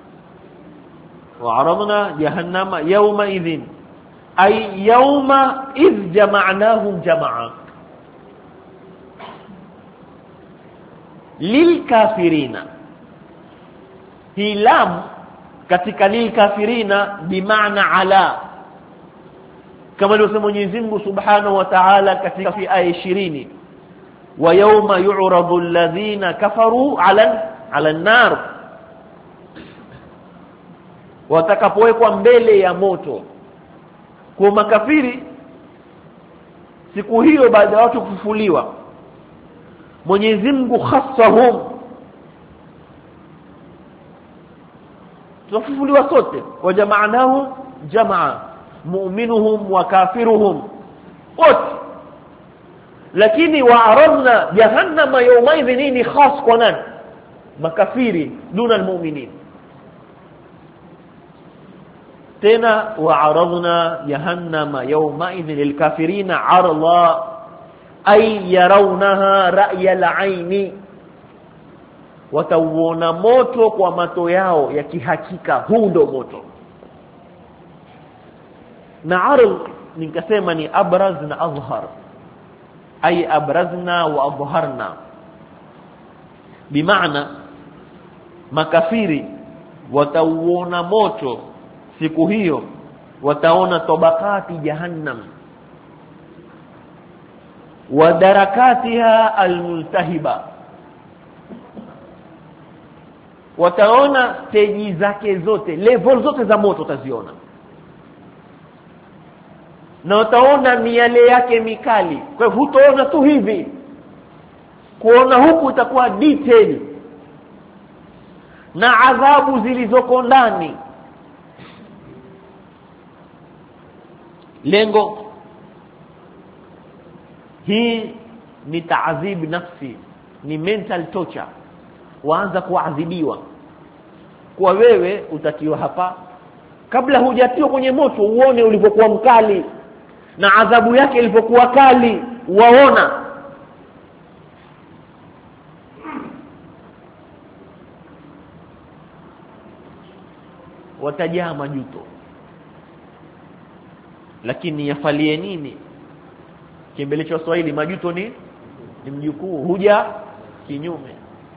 Wa'aradna jahannama yawma'idhin ay yawma idh jama'nahum jama'a. Lilkafirina, hii lam katika lilkafirina bimaana ala, kama alivyosema Mwenyezi Mungu Subhanahu wa Ta'ala katika aya 20, wa yawma yu'radu alladhina kafaru 'ala an-nar, watakapowekwa mbele ya moto. Kwa makafiri siku hiyo, baada ya watu kufufuliwa, Mwenyezi Mungu khassahum, tufufuliwa sote, wa jama'nahu jamaa, mu'minuhum wa kafiruhum wote. Lakini wa'aradna jahannama yawmaidhin ni khas kwa nani? Makafiri duna almu'minin. Tena wa'aradna jahannama yawmaidhin lilkafirina 'arla ay yarawnaha ra'yal 'aini, watauona moto kwa macho yao ya kihakika. Huu ndo moto. Na arl nikasema ni abraz na azhar, ay abrazna wa adharna, bimaana makafiri watauona moto siku hiyo, wataona tabakati jahannam wa darakatiha almultahiba, wataona stage zake zote, level zote za moto utaziona, na wataona miale yake mikali. Kwa hivyo hutaona tu hivi, kuona huku itakuwa detail na adhabu zilizoko ndani. Lengo hii ni taadhib nafsi, ni mental torture. Waanza kuadhibiwa kwa wewe, utatiwa hapa kabla hujatiwa kwenye moto, uone ulivyokuwa mkali na adhabu yake ilivyokuwa kali, waona. Watajaa majuto, lakini yafalie nini? Kimbele cha Swahili, majuto ni mjukuu, huja kinyume.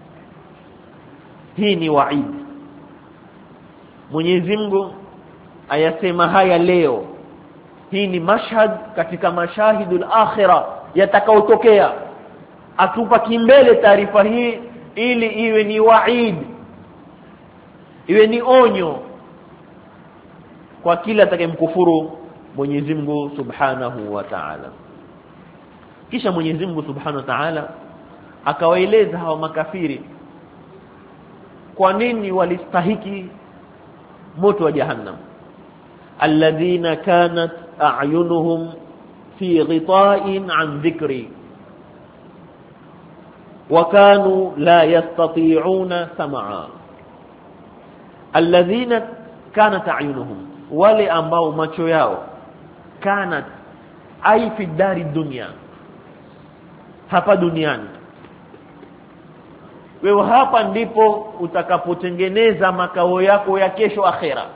Hii ni waid. Mwenyezi Mungu ayasema haya leo. Hii ni mashhad katika mashahidul akhirah yatakaotokea. Atupa kimbele taarifa hii ili iwe ni waid, iwe ni onyo kwa kila atakayemkufuru Mwenyezi Mungu Subhanahu wa Ta'ala. Kisha Mwenyezi Mungu Subhanahu wa Ta'ala akawaeleza hawa makafiri kwa nini walistahiki moto wa jahannam. Alladhina kanat a'yunuhum fi ghita'in an dhikri wa kanu la yastati'una sam'a alladhina kanat a'yunuhum, wale ambao macho yao kanat ai fi dari dunya, hapa duniani. Wewe hapa ndipo utakapotengeneza makao yako ya kesho akhera.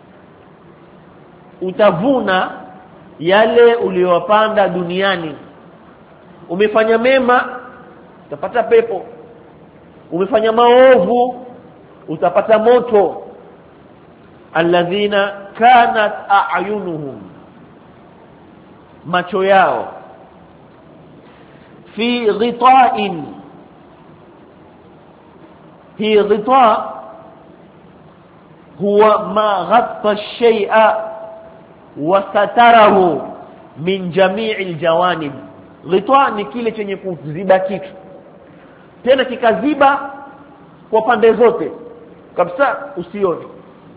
Utavuna yale uliyopanda duniani. Umefanya mema utapata pepo, umefanya maovu utapata moto. Alladhina kanat a'yunuhum, macho yao, fi ghita'in, hi ghita' huwa ma ghatta ash-shay'a wa satarahu min jami'il jawanib. Ghita' ni kile chenye kuziba kitu, tena kikaziba kwa pande zote kabisa usione.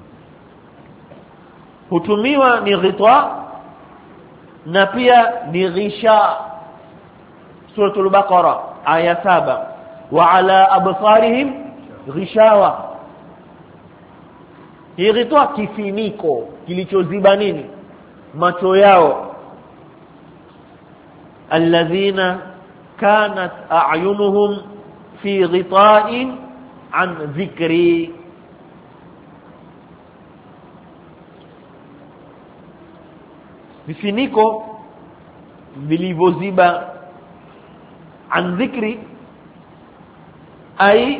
Hutumiwa ni ghita' na pia ni ghisha. Suratul Baqara aya 7, wa ala absarihim ghishawa. Hii ghita' kifiniko kilichoziba nini? Macho yao. Alladhina kanat a'yunuhum fi ghita'in an dhikri. Vifiniko vilivyoziba an dhikri ay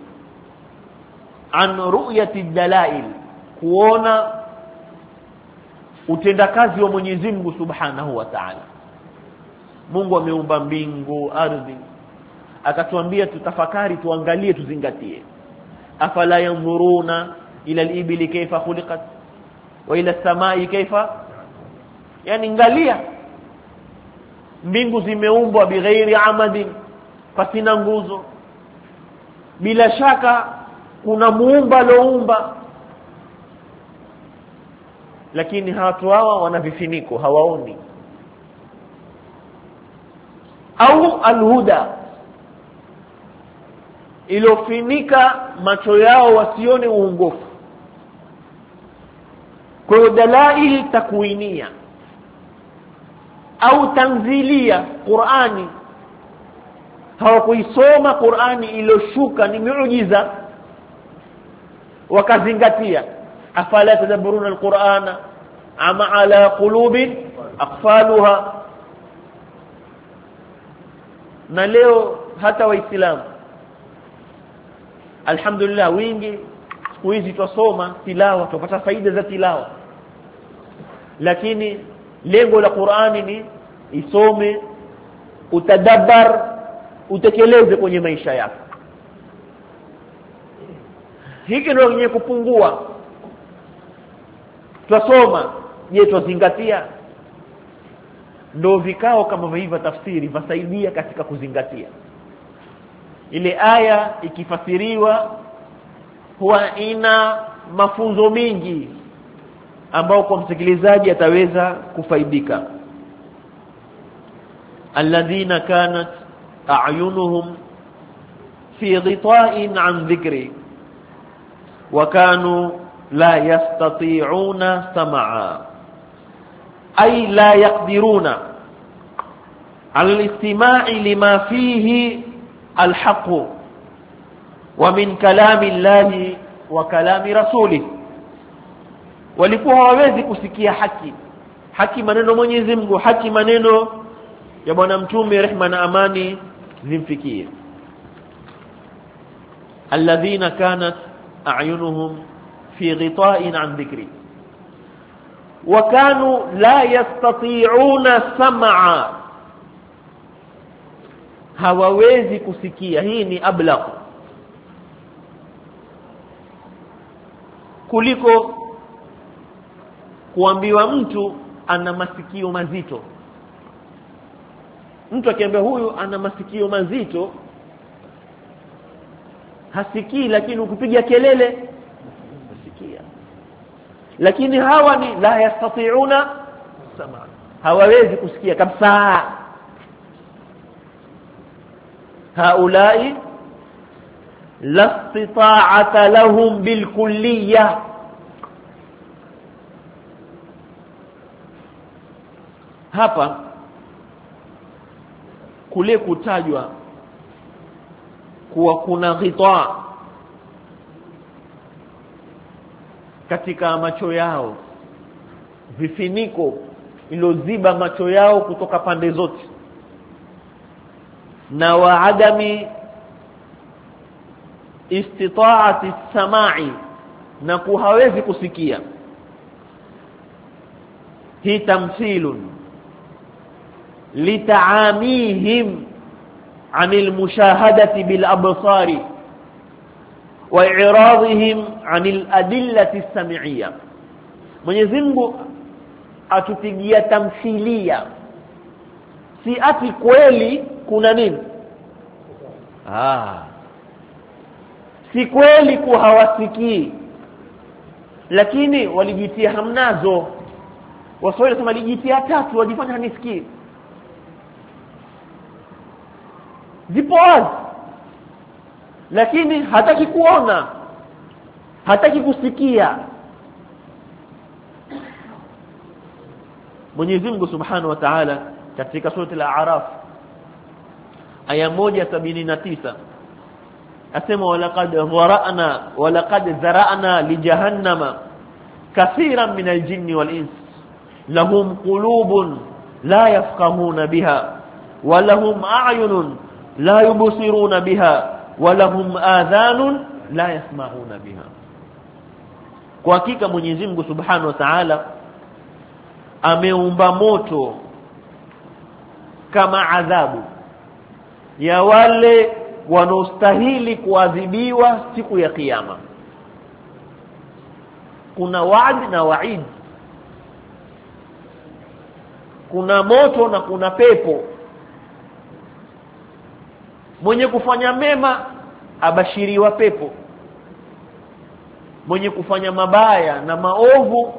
an ru'yati dalail, kuona utendakazi wa Mwenyezi Mungu Subhanahu wa Ta'ala. Mungu ameumba mbingu, ardhi, akatuambia tutafakari, tuangalie, tuzingatie. Afala yanzuruna ila al-ibli kayfa khuliqat wa ila as-samai kayfa, yani angalia, mbingu zimeumbwa bighairi amadin, pasina nguzo. Bila shaka kuna muumba loumba, lakini watu hawa wana vifiniko, hawaoni. Au alhuda, ilofinika macho yao wasione uongofu. Kwa dalail takwinia au tanzilia, Qur'ani hawakuisoma Qur'ani iliyoshuka ni miujiza wakazingatia. Afala tadabburuna alqur'ana ama ala qulubin aqfaluha. Na leo hata waislamu alhamdulillah wingi siku hizi tusoma tilawa, tupata faida za tilawa, lakini lengo la Qur'ani ni isome, utadabbar, utekeleze kwenye maisha yako. Hiki ndio yenye kupungua. Tusoma, je, tuzingatia? Ndio vikao kama hivi tafsiri vasaidia katika kuzingatia. Ile aya ikifasiriwa huwa ina mafunzo mengi ambao kwa msikilizaji ataweza kufaidika. Alladhina kanat a'yunuhum fi ghita'in an dhikri wa kanu la yastati'una sam'a, ay la yaqdiruna al-istima'i lima fihi al-haqq wa min kalami Allahi wa kalami rasulih. Walikuwa hawawezi kusikia haki maneno Mwenyezi Mungu, haki maneno ya bwana mtume, rehma na amani zimfikie. Alladhina kanat a'yunuhum fi ghita'in an dhikri wa kanu la yastati'una sam'a, hawawezi kusikia. Hii ni ablagh kuliko kuambiwa mtu ana masikio mazito. Mtu akiambia huyu ana masikio mazito hasikii, lakini ukipiga kelele asikia. Lakini hawa ni la yastati'una sam'a, hawawezi kusikia kabisa. Haulai la istita'ata lahum bilkulliyah. Hapa kule kutajwa kuwa kuna ghita katika macho yao, vifiniko iloziba macho yao kutoka pande zote, na wa adami istita'ati samai, na kuhawezi kusikia. Hii tamthilun litaamihim anil mushahadati bil absari wa i'radihim anil adillati as-sam'iyya. Mwenyezi Mungu atupigia tamthilia, si ati kweli kuna nini, si kweli kuwa hawasikii, lakini walijitia hamnazo. Waswahili sema lijitia tatu wajifanya hanisikii. Zipo wazi, lakini hataki kuona, hataki kusikia. Mwenyezi Mungu Subhanahu wa Ta'ala katika sura al-A'raf aya 179 asema walaqad zara'na li jahannama kathiran min al-jinni wal-ins lahum qulubun la yafqahuna biha wa lahum a'yunun la yubsiruna biha wa lahum adhanun la yasma'una biha. Kwa hakika Mwenyezi Mungu Subhanahu wa Ta'ala ameumba moto kama adhabu ya wale wanaostahili kuadhibiwa siku ya kiyama. Kuna waad na waid, kuna moto na kuna pepo. Mwenye kufanya mema abashiriwa pepo, mwenye kufanya mabaya na maovu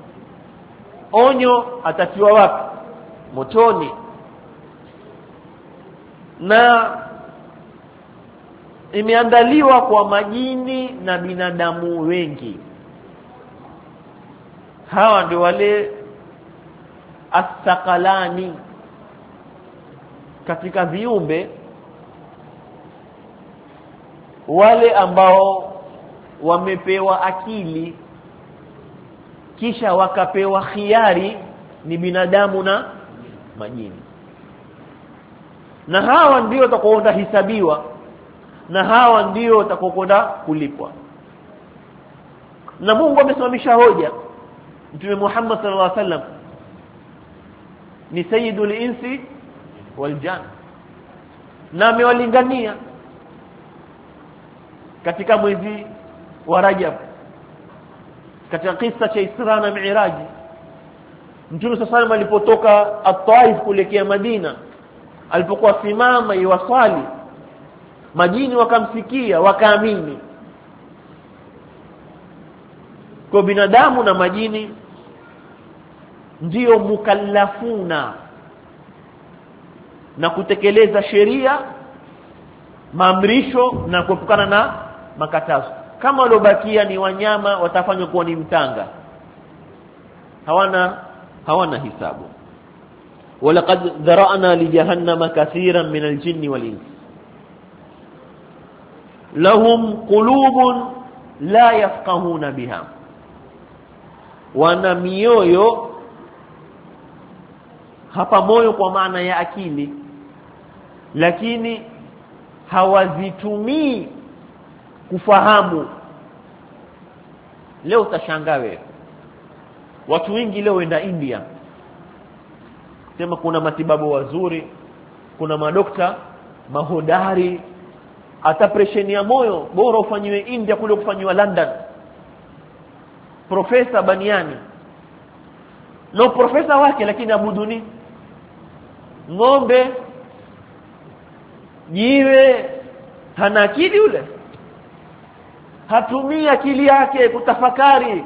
onyo atatiwa wapi? Motoni. Na imeandaliwa kwa majini na binadamu wengi. Hawa ndio wale as-saqalani katika viumbe, wale ambao wamepewa akili kisha wakapewa khiari, ni binadamu na majini. Na hawa ndio watakaoenda hisabiwa, na hawa ndio watakaokwenda kulipwa. Na Mungu amesimamisha hoja. Mtume Muhammad sallallahu alaihi wasallam ni sayyidul insi wal jan, na amewalingania katika mwezi wa Rajab, katika kisa cha Isra na Mi'raj. Mtume sallallahu alaihi alipotoka At-Taif kuelekea Madina, alipokuwa simama yuwasali, majini wakamsikia wakaamini. Kwa binadamu na majini ndio mukallafuna na kutekeleza sheria, maamrisho na kuepukana na makatazo. Kama waliobakia ni wanyama, watafanywa kuwa ni mtanga, hawana hisabu. walaqad dhara'na li jahannama kathiran min al-jinni wal-ins lahum qulubun la yafqahuna biha, wana mioyo. Hapa moyo kwa maana ya akili, lakini hawazitumii kufahamu. Leo utashangaa wewe, watu wengi leo wenda India, sema kuna matibabu wazuri, kuna madokta mahodari, hata pressure ya moyo bora ufanywe India kuliko kufanywa London. Profesa Baniani no profesa wake, lakini abuduni ng'ombe, jiwe, hana akili yule, hatumia akili yake kutafakari.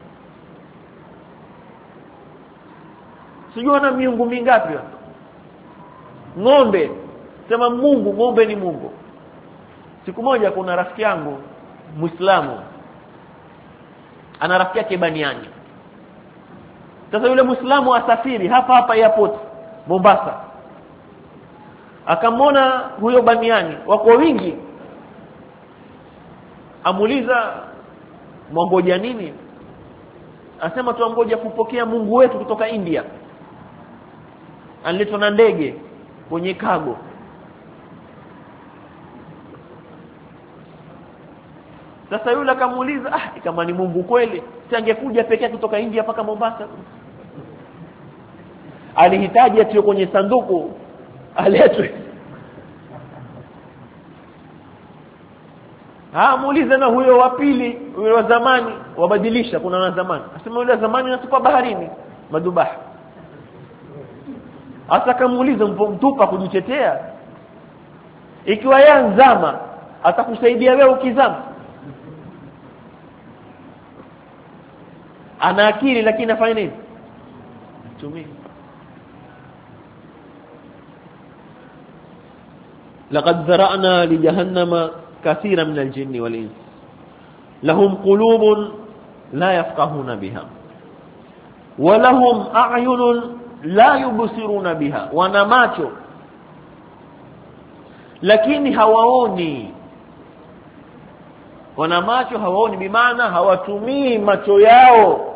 Sijui na miungu mingapi ng'ombe, sema Mungu, ng'ombe ni Mungu. Siku moja kuna rafiki yangu Muislamu ana rafiki yake baniani. Sasa yule Muislamu asafiri hapa airport Mombasa. Akamwona huyo baniani wako wingi. Amuuliza mwangoja nini? Asema tuangoja kupokea Mungu wetu kutoka India. Aliletwa na ndege kwenye cargo. Sasa yule akamuuliza, kama ni Mungu kweli, si angekuja peke yake kutoka India mpaka Mombasa? Alihitaji atiwe kwenye sanduku, aletwe. Muulize na huyo wa pili, huyo wa zamani, wabadilisha kuna na zamani. Asema yule zamani natupa baharini, madubah. Hasa kamuuliza mtupa kujitetea. Ikiwa yeye nzama, atakusaidia wewe ukizama? Ana akili lakini afanye nini? Tumii. Laqad zara'na li jahannama kathira min al-jinni wal-ins lahum qulubun la yafqahuna biha wa lahum a'yunun la yubsiruna biha, wana macho lakini hawaoni. Wana macho hawaoni, bimaana hawatumii macho yao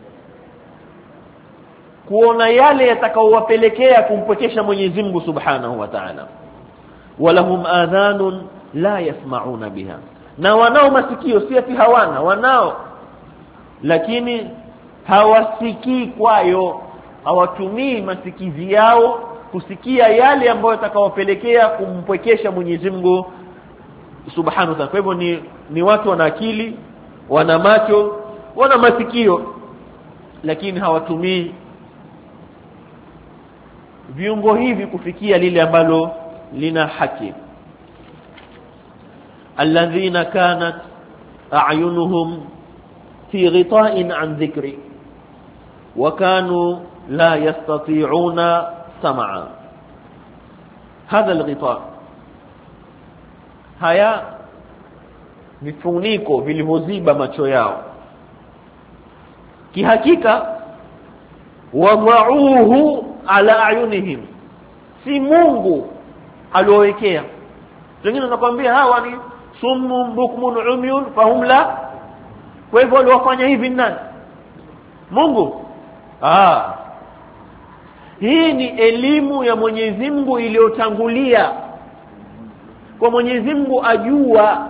kuona yale yatakaowapelekea kumpokesha Mwenyezi Mungu Subhanahu wa Ta'ala. Walahum adhanun la yasma'una biha, na wanao masikio, si ati hawana, wanao lakini hawasikii kwayo. Hawatumii masikizi yao kusikia yale ambayo yatakaowapelekea kumpokesha Mwenyezi Mungu Subhanahu wa Ta'ala. Kwa hivyo ni watu wana akili, wana macho, wana masikio, lakini hawatumii viungo hivi kufikia lile ambalo lina haki. Alladhina kanat a'yunuhum fi ghita'in an dhikri wa kanu la yastati'una sam'a. Hadha al-ghita', haya vifuniko vilivyoziba macho yao, kihakika wada'uhu ala ayunihim, si Mungu aliowekea. Wengine wanakuambia hawa ni summun bukmun umyun fahum la. Kwa hivyo waliofanya hivi nani? Mungu. Hii ni elimu ya Mwenyezi Mungu iliyotangulia. Kwa Mwenyezi Mungu ajua,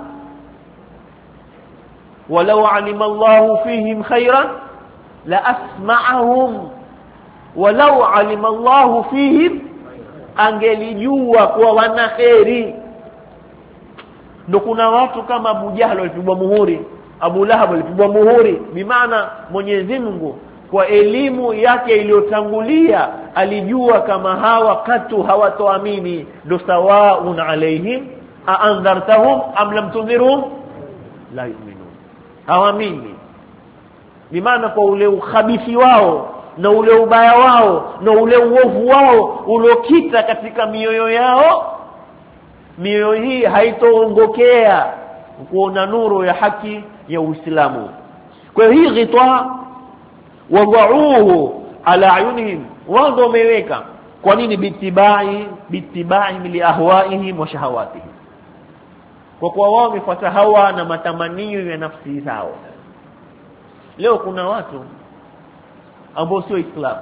walau alima Allahu fihim khairan la asma'ahum, walau alima Allahu fihim, angelijua kwa wana khairi. Ndio kuna watu kama Abu Jahl walipigwa muhuri, Abu Lahab walipigwa muhuri, bimaana Mwenyezi Mungu kwa elimu yake iliyotangulia alijua kama hawa katu hawatoamini. Do sawaun alaihim aandhartahum am lam tunzirhum la yu'minun, hawaamini. Bimaana kwa ule ukhabithi wao na ule ubaya wao na ule uovu wao uliokita katika mioyo yao, mioyo hii haitoongokea kuona nuru ya haki ya Uislamu. Kwa hiyo hii ghitwa wada'uhu ala ayunihim, wao wameweka. Kwa nini? bitibai li ahwaihim wa shahawatihim, kwa kuwa wao wamefuata hawa na matamanio ya nafsi zao. Leo kuna watu ambao sio Islam,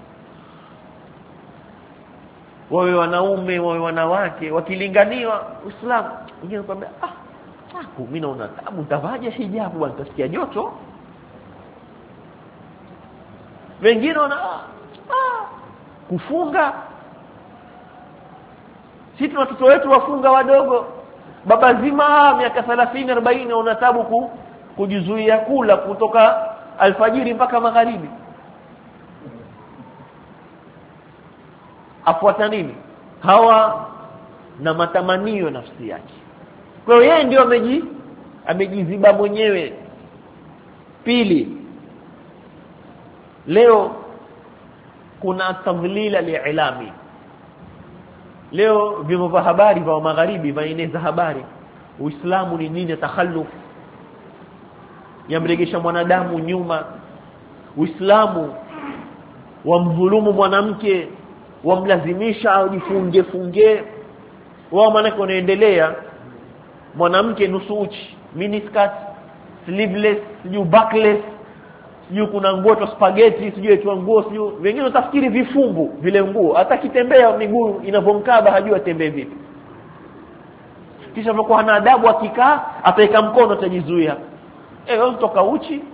wawe wanaume wawe wanawake, wakilinganiwa Uislamu, wengine wanakuambia mimi naona tabu, nitavaje hijabu bwana, nitasikia joto. Wengine wana kufunga, sisi watoto wetu wafunga wadogo, baba zima miaka 30 40 wana tabu kujizuia kula kutoka alfajiri mpaka magharibi. Afuata nini? Hawa na matamanio nafsi yake. Kwa hiyo yeye ndio amejiziba mwenyewe. Pili, leo kuna tadhlil al-i'lami. Leo vyombo vya habari vya magharibi vaeneza habari Uislamu ni dini ya takhalluf, yamregesha mwanadamu nyuma. Uislamu wamdhulumu mwanamke, wamlazimisha ajifunge wao, maana unaendelea mwanamke nusu uchi, miniskirt, sleeveless, sijui backless, sijui kuna nguo to spaghetti, sijui tu nguo, sijui wengine utafikiri vifungu vile nguo, hata kitembea miguu inavomkaba hajui atembee vipi. Kisha anakuwa hana adabu, akikaa ataweka mkono atajizuia. Wewe mtoka uchi.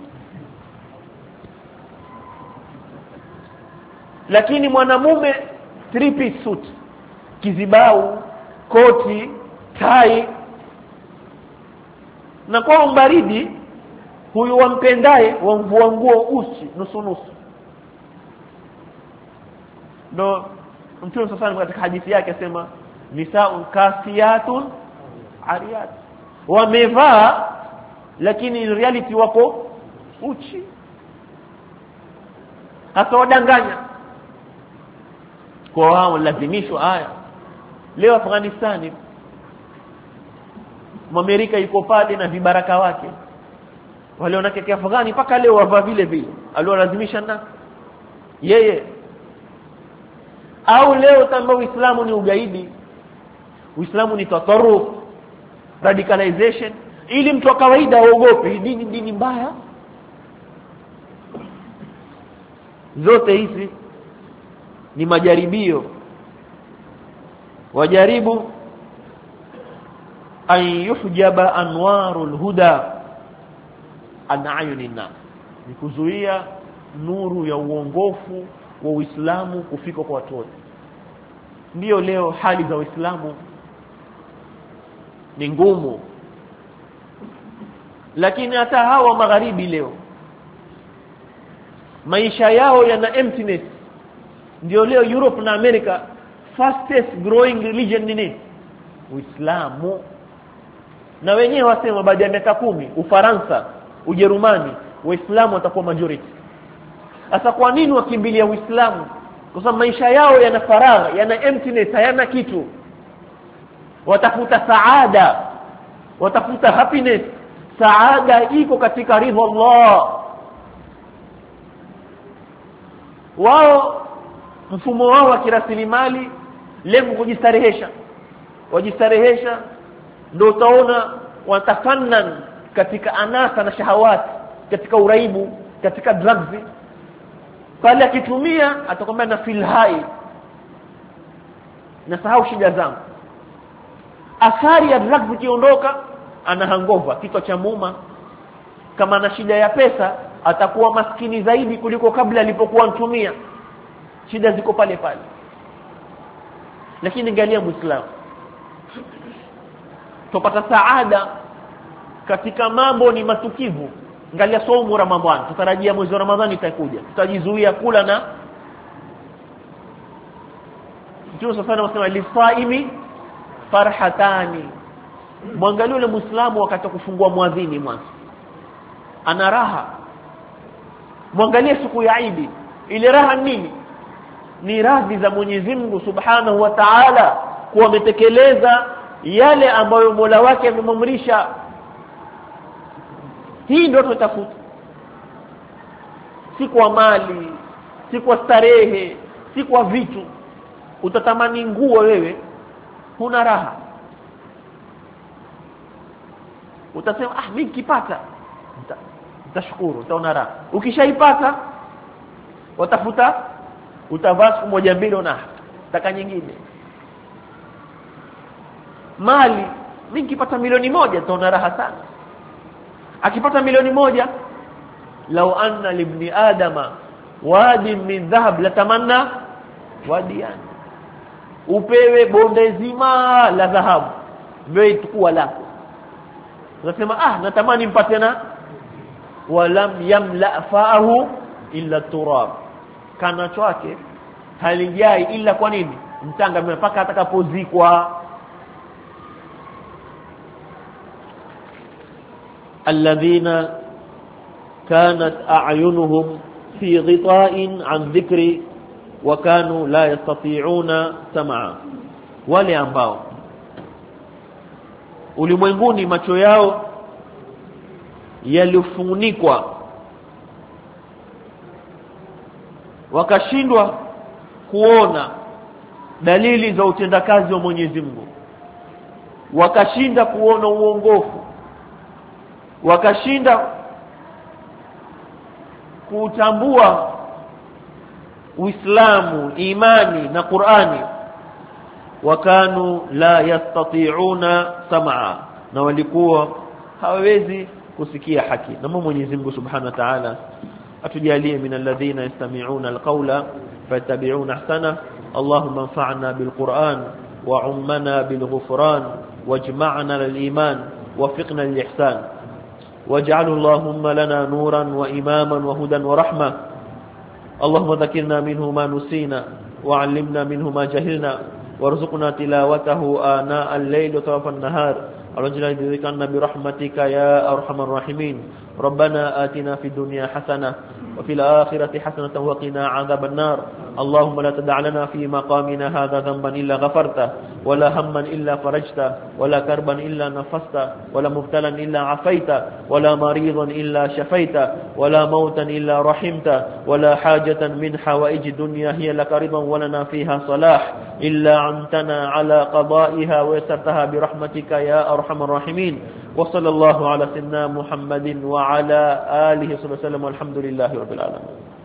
Lakini mwanamume 3-piece suit, kizibau, koti, tai, na kwa mbaridi huyu wampendaye wamvua nguo uchi nusu. Ndo Mtume sasa katika hadithi yake asema nisaun kasiyatun ariyat, wamevaa lakini in reality wako uchi. Hata wadanganya kwa wao, lazimishwa haya. Leo Afghanistan, Amerika yuko pale na vibaraka wake, wale wanake Afghani paka leo wavaa vile vile aliolazimisha na yeye. Au leo tamba Uislamu ni ugaidi, Uislamu ni tatarruf, radicalization, ili mtu wa kawaida aogope dini mbaya. Zote hizi ni majaribio, wajaribu an yuhjaba anwarul huda an ayunin nas, ni kuzuia nuru ya uongofu wa Uislamu kufika kwa watu wote. Ndio leo hali za Uislamu ni ngumu, lakini hata hawa magharibi leo maisha yao yana emptiness. Ndio leo Europe na America fastest growing religion ni Uislamu, na wenyewe wasema baada ya miaka 10 Ufaransa, Ujerumani, Waislamu watakuwa majority. Sasa kwa nini wakimbilia Uislamu? Kwa sababu maisha yao yana faragha, yana emptiness, hayana kitu. Watafuta saada, watafuta happiness. Saada iko katika ridha Allah. Wao mfumo wao wa kirasilimali lengo kujistarehesha, wajistarehesha. Ndio utaona watafannan katika anasa na shahawati, katika uraibu, katika drugs. Pale akitumia atakwambia na feel high, na sahau shida zangu. Athari ya drugs ikiondoka ana hangover, kichwa cha muuma. Kama ana shida ya pesa atakuwa maskini zaidi kuliko kabla alipokuwa mtumia. Shida ziko pale pale. Lakini angalia Muislamu, tupata saada katika mambo ni matukivu. Angalia saumu Ramadhani, tutarajia mwezi wa Ramadhani itakuja, tutajizuia kula na Mtume sasa anasema lisaimi farhatani. Mwangalie yule Muislamu wakati wa kufungua muadhini mwanzo ana raha. Mwangalie siku ya Eid, ile raha nini? Ni radhi za Mwenyezi Mungu Subhanahu wa Ta'ala, kuwa ametekeleza yale ambayo Mola wake amemamrisha. Hii ndio tutafuta, si kwa mali, si kwa starehe, si kwa vitu. Utatamani nguo wewe, huna raha. Utasema mimi nikipata utashukuru, utaona raha. Ukishaipata watafuta, utavaa siku moja mbili na taka nyingine. Mali, mimi nikipata milioni 1 utaona raha sana. Akipata milioni 1, law anna libni adama wadi min dhahab latamanna wadiyan, upewe bonde zima la dhahabu wewe tukua lako. Unasema natamani mpate na walam yamla fa'ahu illa turab, kana chake halijai ila kwa nini? Mtanga, mpaka atakapozikwa. alladhina kanat a'yunuhum fi ghita'in an dhikri wa kanu la yastati'una sam'a, wale ambao ulimwenguni macho yao yalifunikwa, wakashindwa kuona dalili za utendakazi wa Mwenyezi Mungu, wakashinda kuona uongofu, wakashinda kutambua Uislamu, imani na Qur'ani. Wakanu la yastati'una sam'a, na walikuwa hawawezi kusikia haki. Na Mwenyezi Mungu Subhanahu wa Ta'ala atujalie min alladhina yastami'una alqawla fayattabi'una ahsana. Allahumma anfa'na bilquran wa'ummana bilghufran wajma'na liliman wafiqna lilihsan waj'alhu Allahumma lana nuran wa imaman wa hudan wa rahma. Allahumma dhakkirna minhu ma nusina wa'allimna minhu ma jahilna warzuqna tilawatahu ana al-layli wa tarafa an-nahar arjuna bidhikranna bi rahmatika ya arhamar rahimin. Rabbana atina fid dunya hasanah wa fil akhirati hasanatan wa qina 'adhaban nar. Allahumma la tada' lana fi maqamina hadha dhanban illa ghafarta wa la hamman illa farajta wa la karban illa nafasta wa la mubtalan illa 'afaita wa la maridan illa shafaita wa la mautan illa rahimta wa la hajatan min hawaij dunya hiya laka ridan wa lana fiha salah illa 'antana 'ala qada'iha wa yassartaha bi rahmatika ya arhamar rahimin. Wa sallallahu ala sayyidina Muhammadin wa ala alihi wa sallam. Walhamdulillahi rabbil alamin.